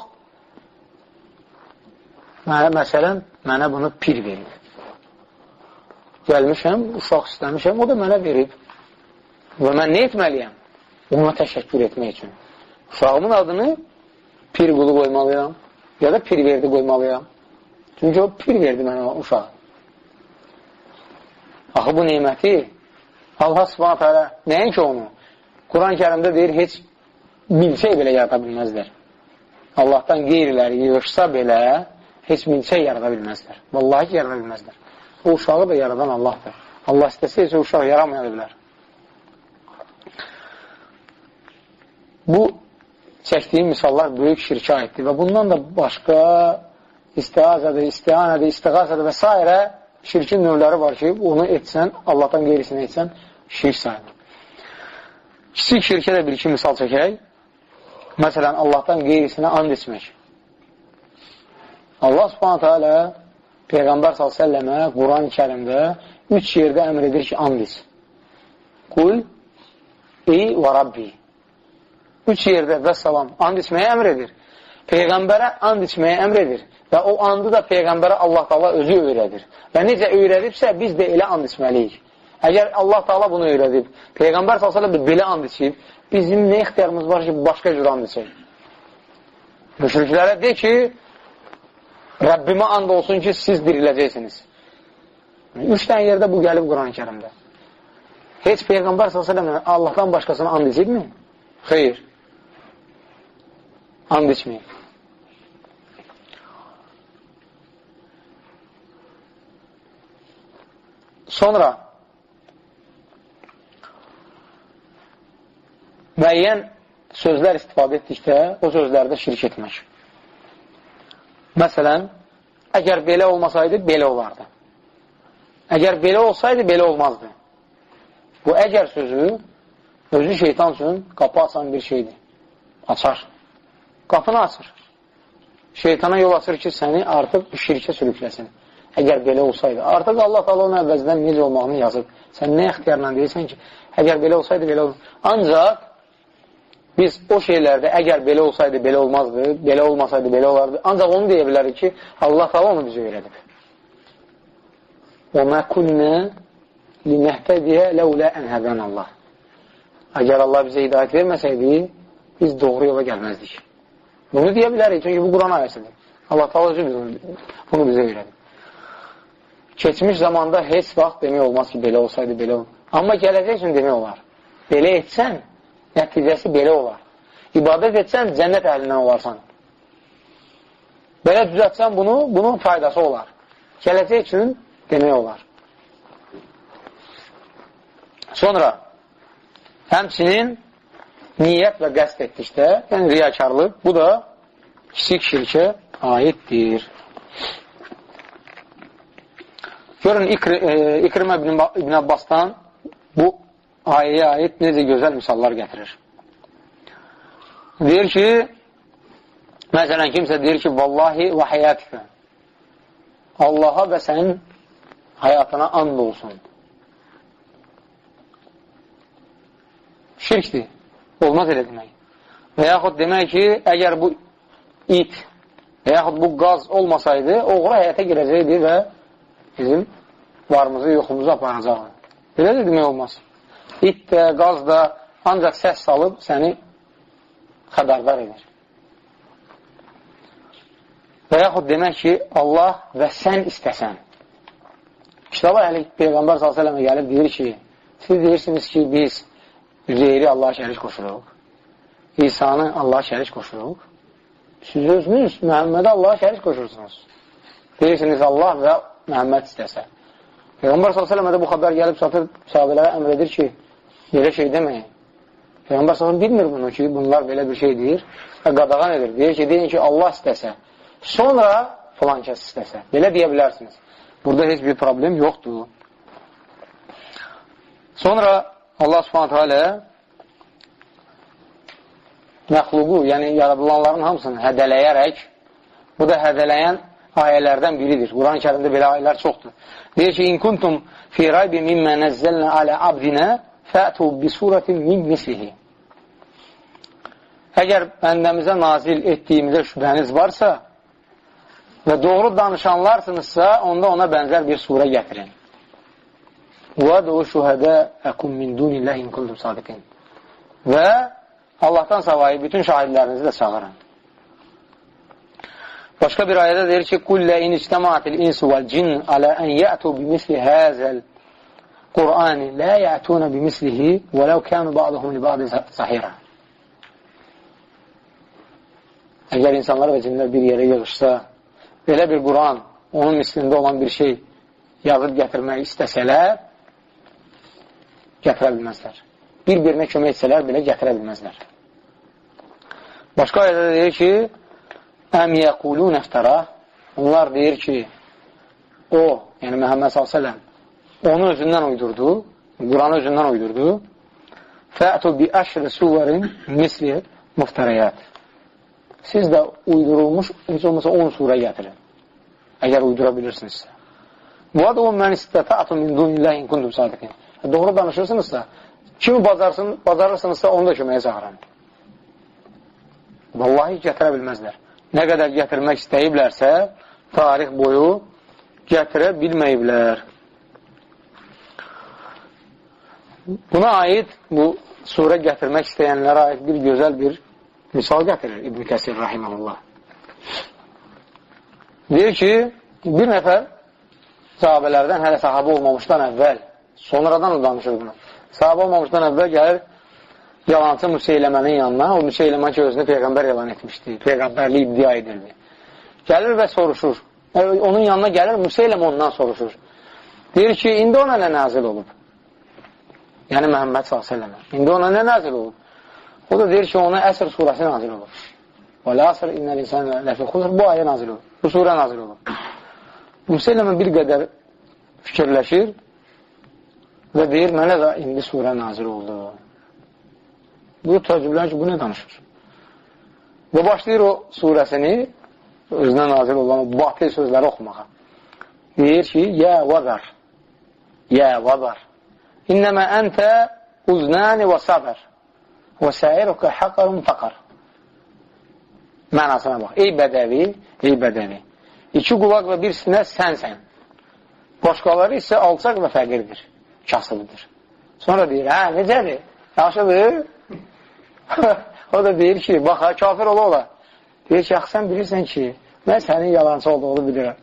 mənə, məsələn, mənə bunu pir verib. Gəlmişəm, uşaq istəmişəm, o da mənə verib. Və mən nə etməliyəm? Ona təşəkkür etmək üçün. Uşağımın adını pir qulu qoymalıyam, ya da pir verdi qoymalıyam. Çünki o pir verdi mənə uşağı. Axı bu neyməti Allah subhanətə alə nəyin ki onu? Quran-ı Kərimdə deyir, heç milçək belə yarada bilməzlər. Allahdan qeyriləri yığışsa belə heç milçək yarada bilməzlər. Vallahi ki, yarada bilməzlər. O uşağı da yaradan Allahdır. Allah istəsə heç o uşaq yaramaya bilər. Bu çəkdiyim misallar böyük şirkə aiddir və bundan da başqa istiazədir, istianədir, istiğasədir və s. şirkin növləri var ki, onu etsən, Allahdan qeyrisini etsən, şirk sayılır. Kiçik şirkə də bir-iki misal çəkək. Məsələn, Allahdan qeyrisinə and içmək. Allah subhanətə alə Peyğəmbər s.ə.və Quran-ı Kərimdə üç yerdə əmr edir ki, and iç. Qul, ey və Rabbi. Üç yerdə və salam and içməyə əmr edir. Peyğəmbərə and içməyə əmr edir. Və o andı da Peyğəmbərə Allah Taala özü öyrədir. Və necə öyrədibsə, biz də elə and içməliyik. Əgər Allah Taala bunu öyrədib, Peyğəmbər s.ə.v belə and içib, bizim nə ixtiyarımız var ki, başqa cür and içək? Müşriklərə de ki, Rəbbimə and olsun ki, siz diriləcəksiniz. Üç tane yerdə bu gəlib Quran-ı Kərimdə. Heç Peyğəmbər s.ə.v Allahdan başqasına and içibmi? Xeyr. And içməyib. Sonra müəyyən sözlər istifadə etdikdə o sözlərdə şirk etmək. Məsələn, əgər belə olmasaydı, belə olardı. Əgər belə olsaydı, belə olmazdı. Bu əgər sözü özü şeytan üçün qapı açan bir şeydir. Açar. Qapını açır. Şeytana yol açır ki, səni artıq şirkə sürükləsin. Əgər belə olsaydı. Artıq Allah Taala onun əvvəzdən necə olmağını yazıb. Sən nə ixtiyarla deyirsən ki, əgər belə olsaydı, belə olmazdı. Ancaq biz o şeylərdə əgər belə olsaydı, belə olmazdı, belə olmasaydı, belə olardı. Ancaq onu deyə bilərik ki, Allah Taala onu bizə öyrədib. وَمَا كُنَّا لِنَهْتَدِيَ لَوْلَا أَنْ هَدَانَ اللَّهُ. Əgər Allah bizə hidayət verməsəydi, biz doğru yola gəlməzdik. Bunu deyə bilərik, çünki bu Quran ayəsidir. Allah Taala bunu bizə öyrədib. Keçmiş zamanda heç vaxt demək olmaz ki, belə olsaydı, belə olmaz. Amma gələcək üçün demək olar. Belə etsən, nəticəsi belə olar. İbadət etsən, cənnət əhlindən olarsan. Belə düzətsən bunu, bunun faydası olar. Gələcək üçün demək olar. Sonra, həmçinin niyyət və qəsd etdikdə, yəni riyakarlıq, bu da kiçik şirkə aiddir. Görün, İkrimə İbn Abbasdan bu ayəyə aid necə gözəl misallar gətirir. Deyir ki, məsələn, kimsə deyir ki, vallahi və həyatikə, Allaha və sənin həyatına and olsun. Şirkdir. Olmaz elə demək. Və yaxud demək ki, əgər bu it və yaxud bu qaz olmasaydı, oğru həyata girəcəkdi və bizim varımızı, yoxumuzu aparacaqdı. Belə də demək olmaz. İt də, qaz da ancaq səs salıb səni xəbərdar edir. Və yaxud demək ki, Allah və sən istəsən. Kitaba hələ Peyğəmbər s.ə.və gəlib deyir ki, siz deyirsiniz ki, biz Üzeyri Allaha şərik qoşuruq. İsanı Allaha şərik qoşuruq. Siz özünüz Məhəmmədə Allaha şərik qoşursunuz. Deyirsiniz Allah və Məhəmməd istəsə. Peyğəmbər s.ə.və də bu xəbər gəlib çatır, sahabələrə əmr edir ki, belə şey deməyin. Peyğəmbər s.ə.və bilmir bunu ki, bunlar belə bir şey deyir və qadağan edir. Deyir ki, deyin ki, Allah istəsə, sonra filan kəs istəsə. Belə deyə bilərsiniz. Burada heç bir problem yoxdur. Sonra Allah subhanətə alə məxluqu, yəni yaradılanların hamısını hədələyərək, bu da hədələyən ayələrdən biridir. Quran-ı Kərimdə belə ayələr çoxdur. Deyir ki, in kuntum fi raybi mimmə nəzzəlnə alə abdinə fətu bi suratin min mislihi. Əgər bəndəmizə nazil etdiyimizə şübhəniz varsa və doğru danışanlarsınızsa, onda ona bənzər bir surə gətirin. وَدْعُوا شُهَدَاءَكُمْ مِنْ دُونِ اللّٰهِ اِنْ كُنْتُمْ صَادِقِينَ. Və Allahdan savayı bütün şahidlərinizi də çağırın. Başqa bir ayədə deyir ki, قُلْ لَاِنْ اِجْتَمَعَتِ الْاِنْسُ وَالْجِنُّ عَلَى أَنْ يَأْتُوا بِمِثْلِ هَذَا الْقُرْآنِ لَا يَأْتُونَ بِمِثْلِهِ وَلَوْ كَانُوا بَعْضُهُمْ لِبَعْضٍ ظَهِيرًا. Əgər insanlar və cinlər bir yerə yığışsa, belə bir Quran, onun mislində olan bir şey yazıb gətirmək istəsələr, gətirə bilməzlər. Bir-birinə kömək etsələr belə gətirə bilməzlər. Başqa ayədə deyir ki, Əm yəqulun əftərə, onlar deyir ki, o, yəni Məhəmməd sallallahu əleyhi və səlləm, onu özündən uydurdu, Quranı özündən uydurdu. Fətu bi əşri suvarin misli muftərəyət. Siz də uydurulmuş, heç olmasa on surə gətirin. Əgər uydura bilirsinizsə. Bu adı o mən istətətum min dunilləhi in kuntum sadiqin. Doğru danışırsınızsa, kimi bacarırsınızsa onu da köməyə çağırın. Vallahi gətirə bilməzlər. Nə qədər gətirmək istəyiblərsə, tarix boyu gətirə bilməyiblər. Buna aid, bu surə gətirmək istəyənlərə aid bir gözəl bir misal gətirir İbn Kəsir rahiməhullah. Deyir ki, bir nəfər sahabələrdən, hələ sahabə olmamışdan əvvəl, sonradan o danışır bunu. Sahabə olmamışdan əvvəl gəlir yalancı Müseyləmənin yanına, o Müseyləmə ki, özünü Peyğəmbər yalan etmişdi, Peyğəmbərli iddia edildi. Gəlir və soruşur. Onun yanına gəlir, Müseyləmə ondan soruşur. Deyir ki, indi ona nə nazil olub? Yəni Məhəmməd sallallahu əleyhi və səlləm. İndi ona nə nazil olub? O da deyir ki, ona Əsr surəsi nazil olub. Və ləsr innəl insan ləfi xusr, bu ayə nazil olub. Bu surə nazil olub. Müseyləmə bir qədər fikirləşir və deyir, mənə də indi surə nazil oldu. Bu təcrübələn ki, bu nə danışır? Və başlayır o surəsini, özünə nazil olan o batil sözləri oxumağa. Deyir ki, yə vəzər, yə vəzər, innəmə əntə uznəni və səbər və səirukə həqarun fəqar. Mənasına bax, ey bədəvi, ey bədəvi, iki qulaq və bir sinə sənsən. Başqaları isə alçaq və fəqirdir, kasıbıdır. Sonra deyir, hə, necədir? Yaxşıdır? O da deyir ki, bax, ha, kafir ola ola. Deyir ki, yaxı, sən bilirsən ki, mən sənin yalancı olduğunu bilirəm.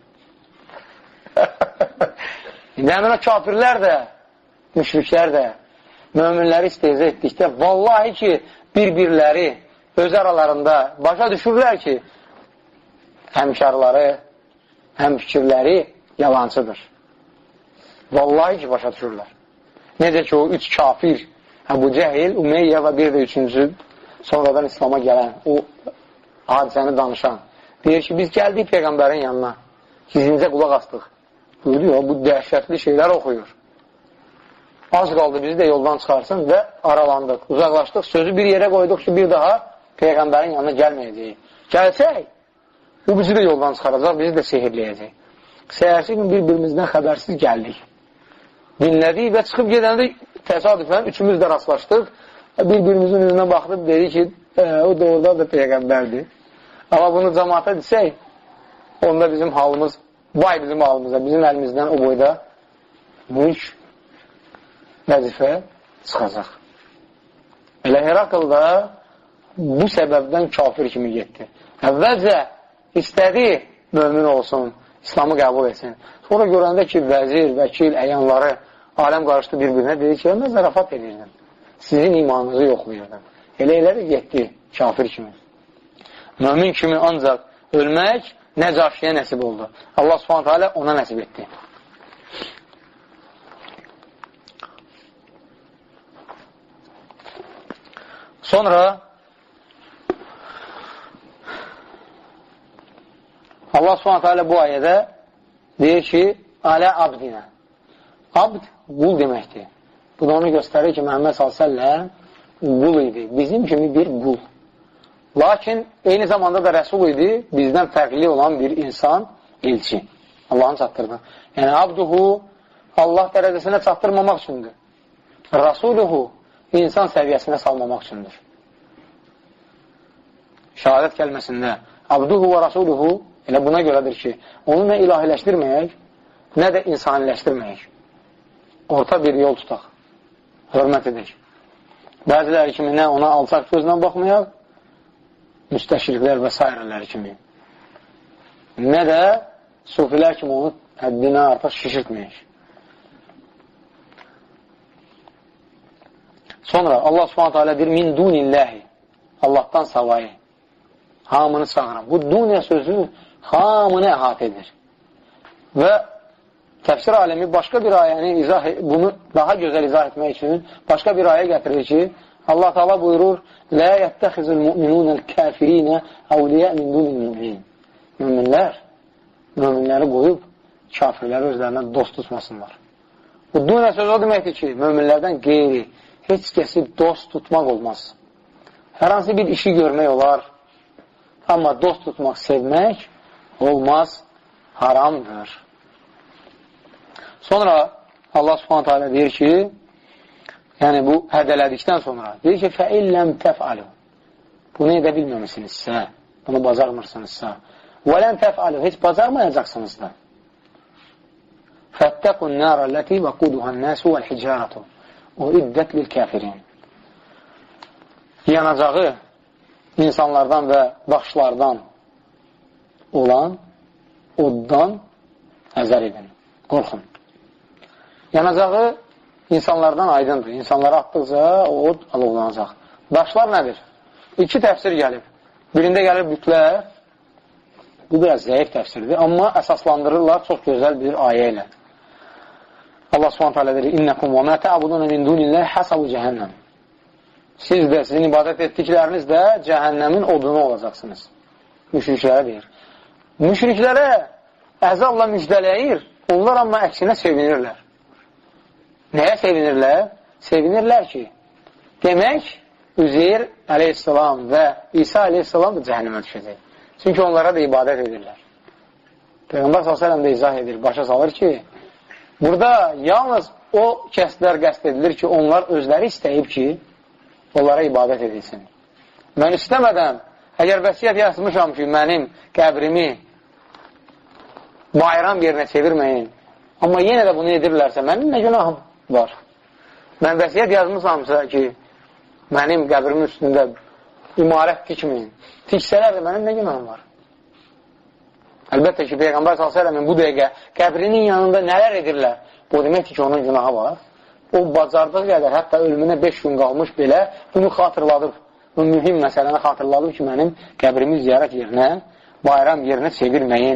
Həmin o kafirlər də, müşriklər də, möminləri istehza etdikdə, vallahi ki, bir-birləri öz aralarında başa düşürlər ki, həmkarları, həm fikirləri yalancıdır. Vallahi ki, başa düşürlər. Necə ki, o üç kafir, Əbu Cəhil, Ümeyyə və bir də üçüncü sonradan İslama gələn, o hadisəni danışan. Deyir ki, biz gəldik Peyğəmbərin yanına, gizlincə qulaq astıq. Görüyor, bu dəhşətli şeylər oxuyur. Az qaldı, bizi də yoldan çıxarsın və aralandıq, uzaqlaşdıq, sözü bir yerə qoyduq ki, bir daha Peyğəmbərin yanına gəlməyəcəyik. Gəlsək, bu bizi də yoldan çıxaracaq, bizi də sehirləyəcək. Səhərsi gün bir-birimizdən xəbərsiz gəldik. Dinlədik və çıxıb gedəndə təsadüfən üçümüz də rastlaşdıq. Bir-birimizin üzünə baxdıq, dedi ki, e, o doğrudan da Peyğəmbərdir. Amma bunu cəmaata desək, onda bizim halımız, vay bizim halımıza, bizim əlimizdən o boyda mülk, vəzifə çıxacaq. Elə Herakl da bu səbəbdən kafir kimi getdi. Əvvəlcə istədi mömin olsun, İslamı qəbul etsin. Sonra görəndə ki, vəzir, vəkil, əyanları aləm qarışdı bir-birinə, dedi ki, mən zərafat edirdim. Sizin imanınızı yoxlayırdım. Elə-elə də getdi kafir kimi. Mömin kimi ancaq ölmək Nəcaşiyə nəsib oldu. Allah subhanət hələ ona nəsib etdi. Sonra Allah subhanət hələ bu ayədə deyir ki, alə abdinə. Abd qul deməkdir. Bu da onu göstərir ki, Məhəmməd sallallahu əleyhi və səlləm qul idi. Bizim kimi bir qul. Lakin eyni zamanda da rəsul idi, bizdən fərqli olan bir insan, elçi. Allahın çatdırdı. Yəni, abduhu Allah dərəcəsinə çatdırmamaq üçündür. Rasuluhu insan səviyyəsində salmamaq üçündür. Şəhadət kəlməsində abduhu və rasuluhu elə buna görədir ki, onu nə ilahiləşdirməyək, nə də insaniləşdirməyək. Orta bir yol tutaq, hörmət edək. Bəziləri kimi nə ona alçaq gözlə baxmayaq, müstəşriklər və sairələri kimi. Nə də sufilər kimi onu həddinə artıq şişirtməyək. Sonra Allah subhanət hələ deyir, min dunilləhi, Allahdan savayı, hamını çağıran. Bu dunya sözü hamını əhatə edir. Və təfsir aləmi başqa bir ayəni izah, bunu daha gözəl izah etmək üçün başqa bir ayə gətirir ki, Allah Teala buyurur, lə yəttəxizul mu'minunəl kəfirinə əvliyə min dunil mu'min. Müminlər, müminləri qoyub, kafirləri özlərindən dost tutmasınlar. Bu dunya sözü o deməkdir ki, müminlərdən qeyri, heç kəsi dost tutmaq olmaz. Hər hansı bir işi görmək olar, amma dost tutmaq, sevmək olmaz, haramdır. Sonra Allah subhanət hələ deyir ki, yəni bu hədələdikdən sonra deyir ki, fəilləm təf'alu. Bunu edə bilməmisinizsə, bunu bacarmırsınızsa, vələn təf'alu, heç bacarmayacaqsınız da. Fəttəqun nərə ləti və quduhan nəsu vəl-hicaratu. O iddət lil kəfirin. Yanacağı insanlardan və daşlardan olan oddan əzər edin, qorxun. Yanacağı insanlardan aydındır. İnsanlara atdıqca o od alovlanacaq. Daşlar nədir? İki təfsir gəlib. Birində gəlir bütlər, bu biraz zəif təfsirdir, amma əsaslandırırlar çox gözəl bir ayə ilə. Allah subhanət hələ deyir, İnnəkum və mə tə'budunə min dunilləh həsabu cəhənnəm. Siz də, sizin ibadət etdikləriniz də cəhənnəmin odunu olacaqsınız. Müşriklərə deyir. Müşriklərə əzabla müjdələyir, onlar amma əksinə sevinirlər. Nəyə sevinirlər? Sevinirlər ki, demək, Üzeyr əleyhissalam və İsa əleyhissalam da cəhənnəmə düşəcək. Çünki onlara da ibadət edirlər. Peyğəmbər sallallahu əleyhi və səlləm də izah edir, başa salır ki, burada yalnız o kəslər qəsd edilir ki, onlar özləri istəyib ki, onlara ibadət edilsin. Mən istəmədən, əgər vəsiyyət yazmışam ki, mənim qəbrimi bayram yerinə çevirməyin, amma yenə də bunu edirlərsə, mənim nə günahım var? Mən vəsiyyət yazmışamsa ki, mənim qəbrimin üstündə imarət tikməyin. Tiksələr də mənim nə günahım var? Əlbəttə ki, Peyğəmbər sallallahu əleyhi və səlləmin bu dəqiqə qəbrinin yanında nələr edirlər? Bu deməkdir ki, onun günahı var. O bacardığı qədər, hətta ölümünə beş gün qalmış belə bunu xatırladıb. Bu mühim məsələni xatırladıb ki, mənim qəbrimi ziyarət yerinə, bayram yerinə çevirməyin.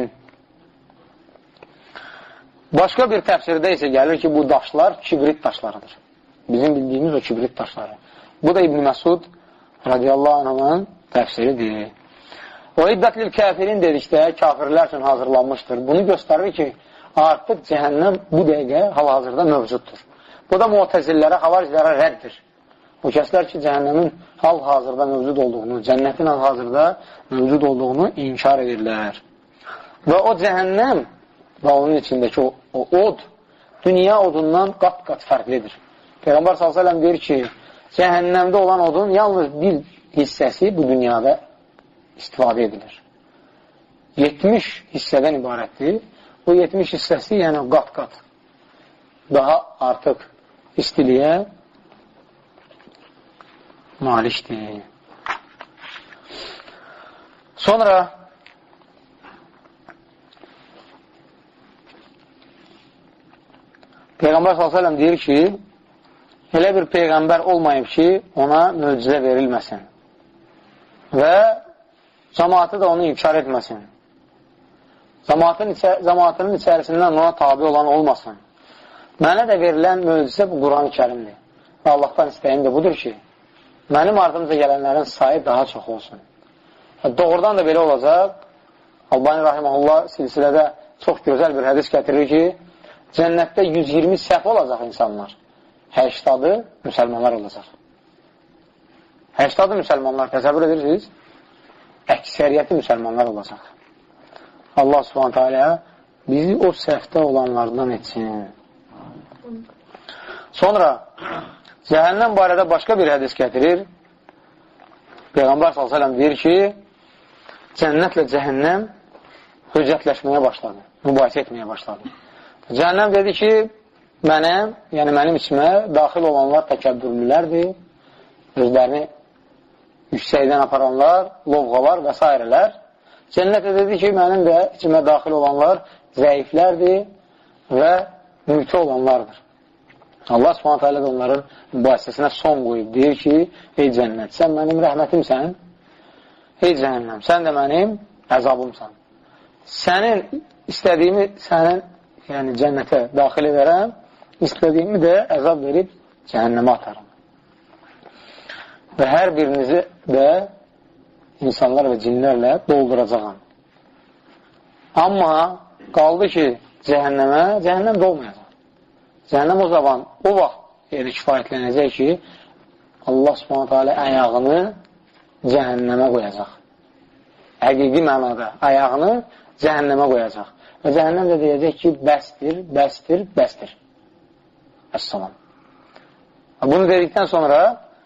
Başqa bir təfsirdə isə gəlir ki, bu daşlar kibrit daşlarıdır. Bizim bildiyimiz o kibrit daşları. Bu da İbn Məsud radiyallahu anh'ın təfsiridir. O iddətlil kəfirin dedikdə kafirlər üçün hazırlanmışdır. Bunu göstərir ki, artıq cəhənnəm bu dəqiqə hal-hazırda mövcuddur. Bu da muətəzillərə, xavariclərə rəddir. O kəslər ki, cəhənnəmin hal-hazırda mövcud olduğunu, cənnətin hal-hazırda mövcud olduğunu inkar edirlər. Və o cəhənnəm və onun içindəki o, o od dünya odundan qat-qat fərqlidir. Peyğəmbər sallallahu əleyhi və səlləm deyir ki, cəhənnəmdə olan odun yalnız bir hissəsi bu dünyada istifadə edilir. yetmiş hissədən ibarətdir. O yetmiş hissəsi, yəni qat-qat daha artıq istiliyə malikdir. Sonra Peyğəmbər sallallahu əleyhi və səlləm deyir ki, elə bir Peyğəmbər olmayıb ki, ona möcüzə verilməsin və cəmaatı da onu inkar etməsin. Cəmaatın içə cəmaatının içərisindən ona tabi olan olmasın. Mənə də verilən möcüzə bu Quran-ı Kərimdir. Və Allahdan istəyim də budur ki, mənim ardımca gələnlərin sayı daha çox olsun. Doğrudan da belə olacaq. Albani Rahiməhullah silsilədə çox gözəl bir hədis gətirir ki, cənnətdə yüz iyirmi səhv olacaq insanlar. səksəni müsəlmanlar olacaq. səksəni müsəlmanlar, təsəvvür edirsiniz? Əksəriyyəti müsəlmanlar olacaq. Allah subhanətə alə bizi o səhvdə olanlardan etsin. Sonra Cəhənnəm barədə başqa bir hədis gətirir. Peyğəmbər sallallahu əleyhi və səlləm deyir ki, cənnətlə cəhənnəm höccətləşməyə başladı, mübahisə etməyə başladı. Cəhənnəm dedi ki, mənəm, yəni mənim içimə daxil olanlar təkəbbürlülərdir, özlərini yüksəkdən aparanlar, lovğalar və s. Cənnətə dedi ki, mənim də içimə daxil olanlar zəiflərdir və mülkü olanlardır. Allah subhanət hələ də onların mübahisəsinə son qoyub, deyir ki, ey cənnət, sən mənim rəhmətimsən, ey cəhənnəm, sən də mənim əzabımsan. Sənin istədiyimi sənin yəni cənnətə daxil edərəm, istədiyimi də əzab verib cəhənnəmə atarım. Və hər birinizi də insanlar və cinlərlə dolduracağam. Amma qaldı ki, cəhənnəmə, cəhənnəm dolmayacaq. Cəhənnəm o zaman, o vaxt yəni kifayətlənəcək ki, Allah subhanətə alə əyağını cəhənnəmə qoyacaq. Həqiqi mənada əyağını cəhənnəmə qoyacaq. Və cəhənnəm də deyəcək ki, bəsdir, bəsdir, bəsdir. Əssalam. Bunu dedikdən sonra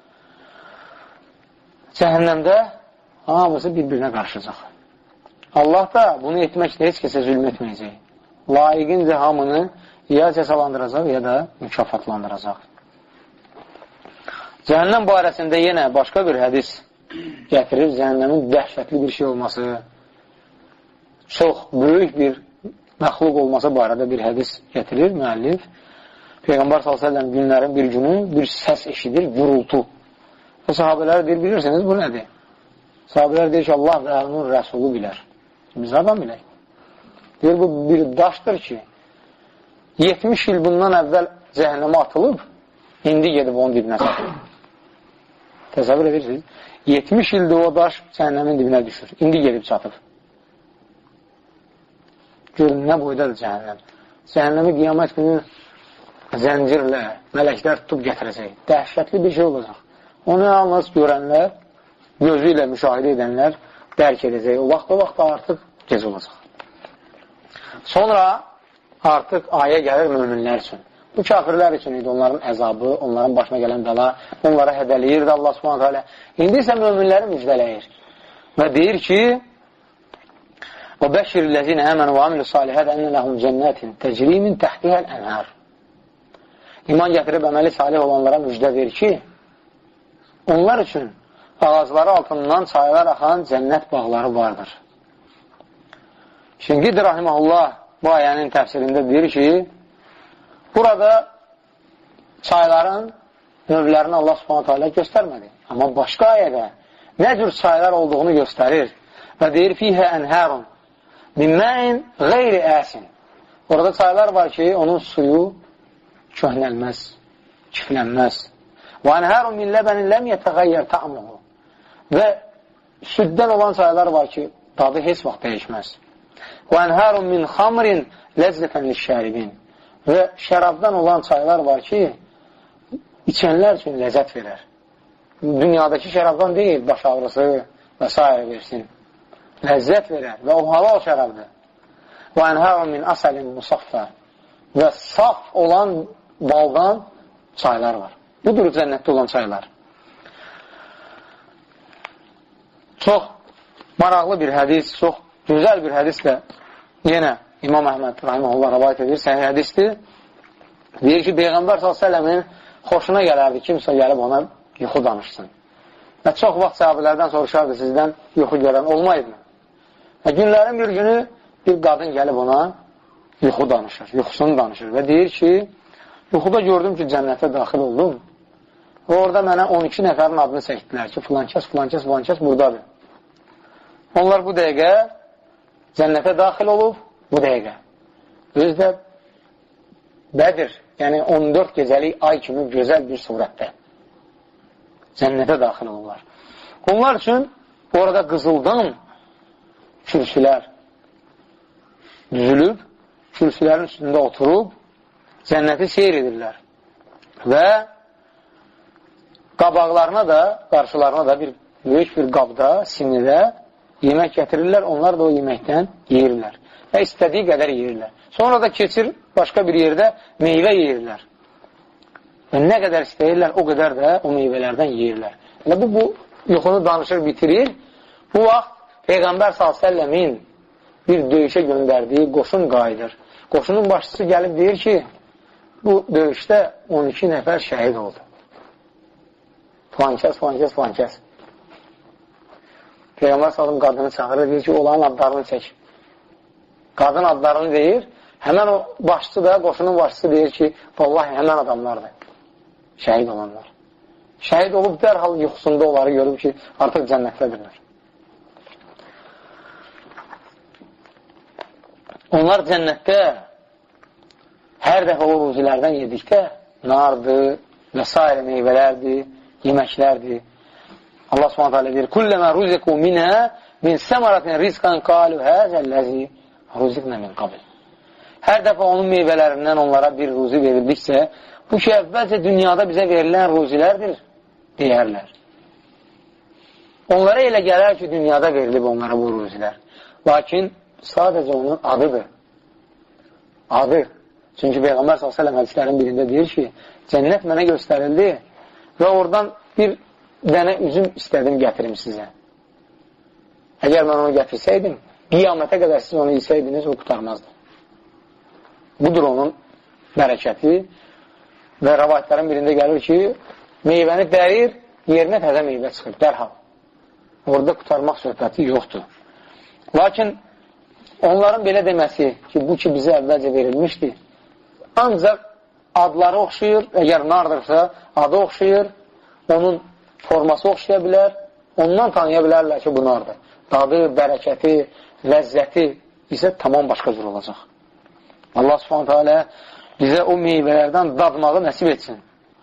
cəhənnəmdə hamısı bir-birinə qarşıcaq. Allah da bunu etməklə heç kəsə zülm etməyəcək. Layiqincə hamını ya cəzalandıracaq, ya da mükafatlandıracaq. Cəhənnəm barəsində yenə başqa bir hədis gətirir. Cəhənnəmin dəhşətli bir şey olması, çox böyük bir məxluq olması barədə bir hədis gətirir müəllif. Peyğəmbər sallallahu əleyhi və səlləm günlərin bir günü bir səs eşidir, gurultu. Və sahabələr deyir, bilirsiniz, bu nədir? Sahabələr deyir ki, Allah və onun rəsulu bilər. Biz adam bilək. Deyir, bu bir daşdır ki, yetmiş il bundan əvvəl cəhənnəmə atılıb, indi gedib onun dibinə çatır. Təsəvvür edirsiniz? yetmiş ildir o daş cəhənnəmin dibinə düşür. İndi gedib çatır. Görün, nə boydadır cəhənnəm. Cəhənnəmi qiyamət günü zəncirlə mələklər tutub gətirəcək. Dəhşətli bir şey olacaq. Onu yalnız görənlər, gözü ilə müşahidə edənlər dərk edəcək. O vaxt, o vaxt artıq gec olacaq. Sonra artıq ayə gəlir möminlər üçün. Bu kafirlər üçün idi onların əzabı, onların başına gələn bəla, onlara hədəliyirdi Allah subhanətə alə. İndi isə möminləri müjdələyir. Və deyir ki, وَبَشِّرِ الَّذِينَ آمَنُوا وَعَمِلُوا الصَّالِحَاتِ أَنَّ لَهُمْ جَنَّاتٍ تَجْرِي مِنْ تَحْتِهَا الْأَنْهَارُ. İman gətirib əməli salih olanlara müjdə verir ki, onlar üçün ağacları altından çaylar axan cənnət bağları vardır. Şinqid rahiməhullah bu ayənin təfsirində deyir ki, burada çayların növlərini Allah subhanətə alə göstərmədi. Amma başqa ayədə nə cür çaylar olduğunu göstərir və deyir, fihə ənhərun min məin qeyri əsin. Orada çaylar var ki, onun suyu köhnəlməz, kiflənməz. Və ənhərun min ləbənin ləm yətəğəyyər ta'muhu. Və süddən olan çaylar var ki, dadı heç vaxt dəyişməz. Və ənhərun min xamrin ləzzətən lişşəribin. Və şərabdan olan çaylar var ki, içənlər üçün ləzzət verər. Dünyadakı şərabdan deyil, baş ağrısı və s. versin. Ləzzət verər və o halal şərabdır. Və ənhərun min asəlin musaffa. Və saf olan baldan çaylar var. Budur cənnətdə olan çaylar. Çox maraqlı bir hədis, çox gözəl bir hədis də yenə İmam Əhməd rahiməhullah rəvayət edir, səhih hədisdir. Deyir ki, Peyğəmbər sallallahu əleyhi və səlləmin xoşuna gələrdi, kimsə gəlib ona yuxu danışsın. Və çox vaxt sahabələrdən soruşardı, sizdən yuxu görən olmaydı. Və günlərin bir günü bir qadın gəlib ona yuxu danışır, yuxusunu danışır və deyir ki, yuxuda gördüm ki, cənnətə daxil oldum. Və orada mənə on iki nəfərin adını çəkdilər ki, filankəs, filankəs, filankəs buradadır. Onlar bu dəqiqə cənnətə daxil olub, bu dəqiqə. Özü də Bədir, yəni on dörd gecəlik ay kimi gözəl bir surətdə cənnətə daxil olurlar. Onlar üçün orada qızıldan kürsülər düzülüb, kürsülərin üstündə oturub cənnəti seyr edirlər. Və qabaqlarına da, qarşılarına da bir böyük bir qabda, sinidə yemək gətirirlər, onlar da o yeməkdən yeyirlər. Və istədiyi qədər yeyirlər. Sonra da keçir başqa bir yerdə meyvə yeyirlər. Və nə qədər istəyirlər, o qədər də o meyvələrdən yeyirlər. Yəni, bu, bu yuxunu danışır, bitirir. Bu vaxt Peyğəmbər sallallahu əleyhi və səlləmin bir döyüşə göndərdiyi qoşun qayıdır. Qoşunun başçısı gəlib deyir ki, bu döyüşdə on iki nəfər şəhid oldu. Filankəs, filankəs, filankəs. Peyğəmbər sallallahu qadını çağırır, deyir ki, onların adlarını çək. Qadın adlarını deyir, həmən o başçı da, qoşunun başçısı deyir ki, vallahi həmən adamlardır, şəhid olanlar. Şəhid olub dərhal yuxusunda onları görüb ki, artıq cənnətlədirlər. Onlar cənnətdə hər dəfə o ruzilərdən yedikdə nardır və s. meyvələrdir, yeməklərdir. Allah subhanət hələ deyir, Kulləmə ruziqu minə min səmaratin rizqan qalu həzəlləzi ruziqnə min qabil. Hər dəfə onun meyvələrindən onlara bir ruzi verildiksə, bu ki, əvvəlcə dünyada bizə verilən ruzilərdir, deyərlər. Onlara elə gələr ki, dünyada verilib onlara bu ruzilər. Lakin sadəcə onun adıdır. Adı. Çünki Peyğəmbər sallallahu əleyhi və səlləm hədislərin birində deyir ki, cənnət mənə göstərildi və oradan bir dənə üzüm istədim gətirim sizə. Əgər mən onu gətirsəydim, qiyamətə qədər siz onu yesəydiniz, o qutarmazdı. Budur onun bərəkəti və rəvayətlərin birində gəlir ki, meyvəni dərir, yerinə təzə meyvə çıxır, dərhal. Orada qutarmaq söhbəti yoxdur. Lakin onların belə deməsi ki, bu ki, bizə əvvəlcə verilmişdi, ancaq adları oxşayır, əgər nardırsa, adı oxşayır, onun forması oxşaya bilər, ondan tanıya bilərlər ki, bu nardır. Dadı, bərəkəti, ləzzəti isə tamam başqa cür olacaq. Allah subhanətə alə bizə o meyvələrdən dadmağı nəsib etsin.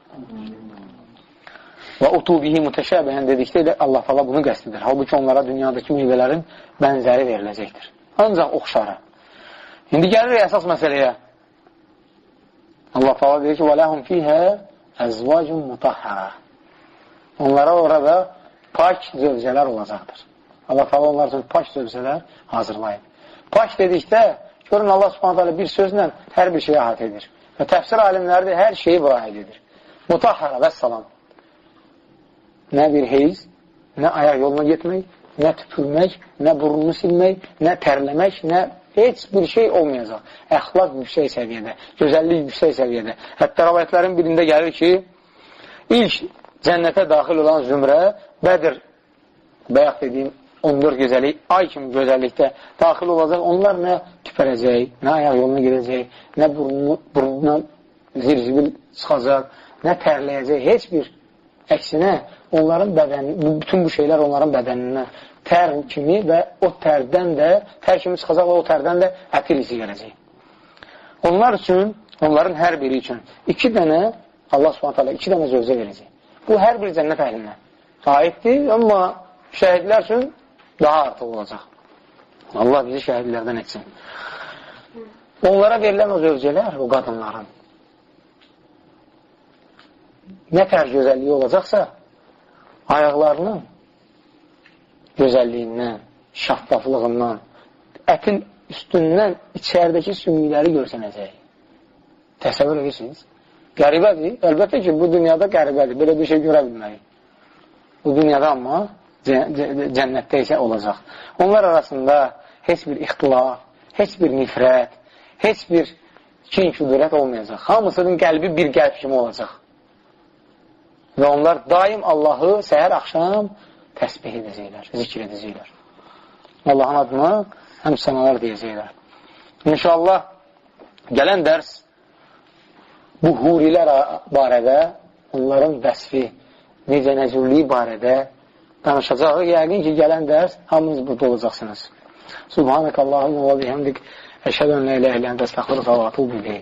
Və utubihi mütəşəbəhən dedikdə ilə Allah təala bunu qəsd edir. Halbuki onlara dünyadakı meyvələrin bənzəri veriləcəkdir. Ancaq oxşarı. İndi gəlir əsas məsələyə. Allah təala deyir ki, وَلَهُمْ فِيهَا أَزْوَاجٌ مُطَهَّرَةٌ. Onlara orada pak zövcələr olacaqdır. Allah təala onlar üçün pak zövcələr hazırlayıb. Pak dedikdə, görün Allah subhanət hələ bir sözlə hər bir şeyi əhatə edir. Və təfsir alimləri də hər şeyi bu aid edir. Mutahhara və salam. Nə bir heyz, nə ayaq yoluna getmək, nə tüpürmək, nə burnunu silmək, nə tərləmək, nə heç bir şey olmayacaq. Əxlaq yüksək səviyyədə, gözəllik yüksək səviyyədə. Hətta rəvayətlərin birində gəlir ki, ilk cənnətə daxil olan zümrə Bədir, bayaq dediyim on dörd gözəllik, ay kimi gözəllikdə daxil olacaq. Onlar nə tüpərəcək, nə ayaq yoluna gedəcək, nə burnuna zirzibil çıxacaq, nə tərləyəcək, heç bir. Əksinə, onların bədəni, bütün bu şeylər onların bədəninə tər kimi və o tərdən də, tər kimi çıxacaq və o tərdən də ətir izi gələcək. Onlar üçün, onların hər biri üçün iki dənə, Allah subhanət hələ iki dənə zövcə verəcək. Bu, hər bir cənnət əhlinə aiddir, amma şəhidlər üçün daha artıq olacaq. Allah bizi şəhidlərdən etsin. Onlara verilən o zövcələr, o qadınların nə tər gözəlliyi olacaqsa, ayaqlarının gözəlliyindən, şaffaflığından, ətin üstündən içəridəki sümükləri görsənəcək. Təsəvvür edirsiniz? Qəribədir. Əlbəttə ki, bu dünyada qəribədir. Belə bir şey görə bilməyik. Bu dünyada amma cənnətdə isə olacaq. Onlar arasında heç bir ixtilaf, heç bir nifrət, heç bir kin-küdurət olmayacaq. Hamısının qəlbi bir qəlb kimi olacaq. Və onlar daim Allahı səhər axşam təsbih edəcəklər, zikr edəcəklər. Allahın adına həm sənalar deyəcəklər. İnşallah gələn dərs bu hurilər barədə, onların vəsfi, necə nəzirliyi barədə danışacaq. Yəqin ki, gələn dərs hamınız burada olacaqsınız. Subhanəkəllahumma və bihəmdik əşhədən lə ilə ilə əndə əstəxfiruka və atubu ileyk.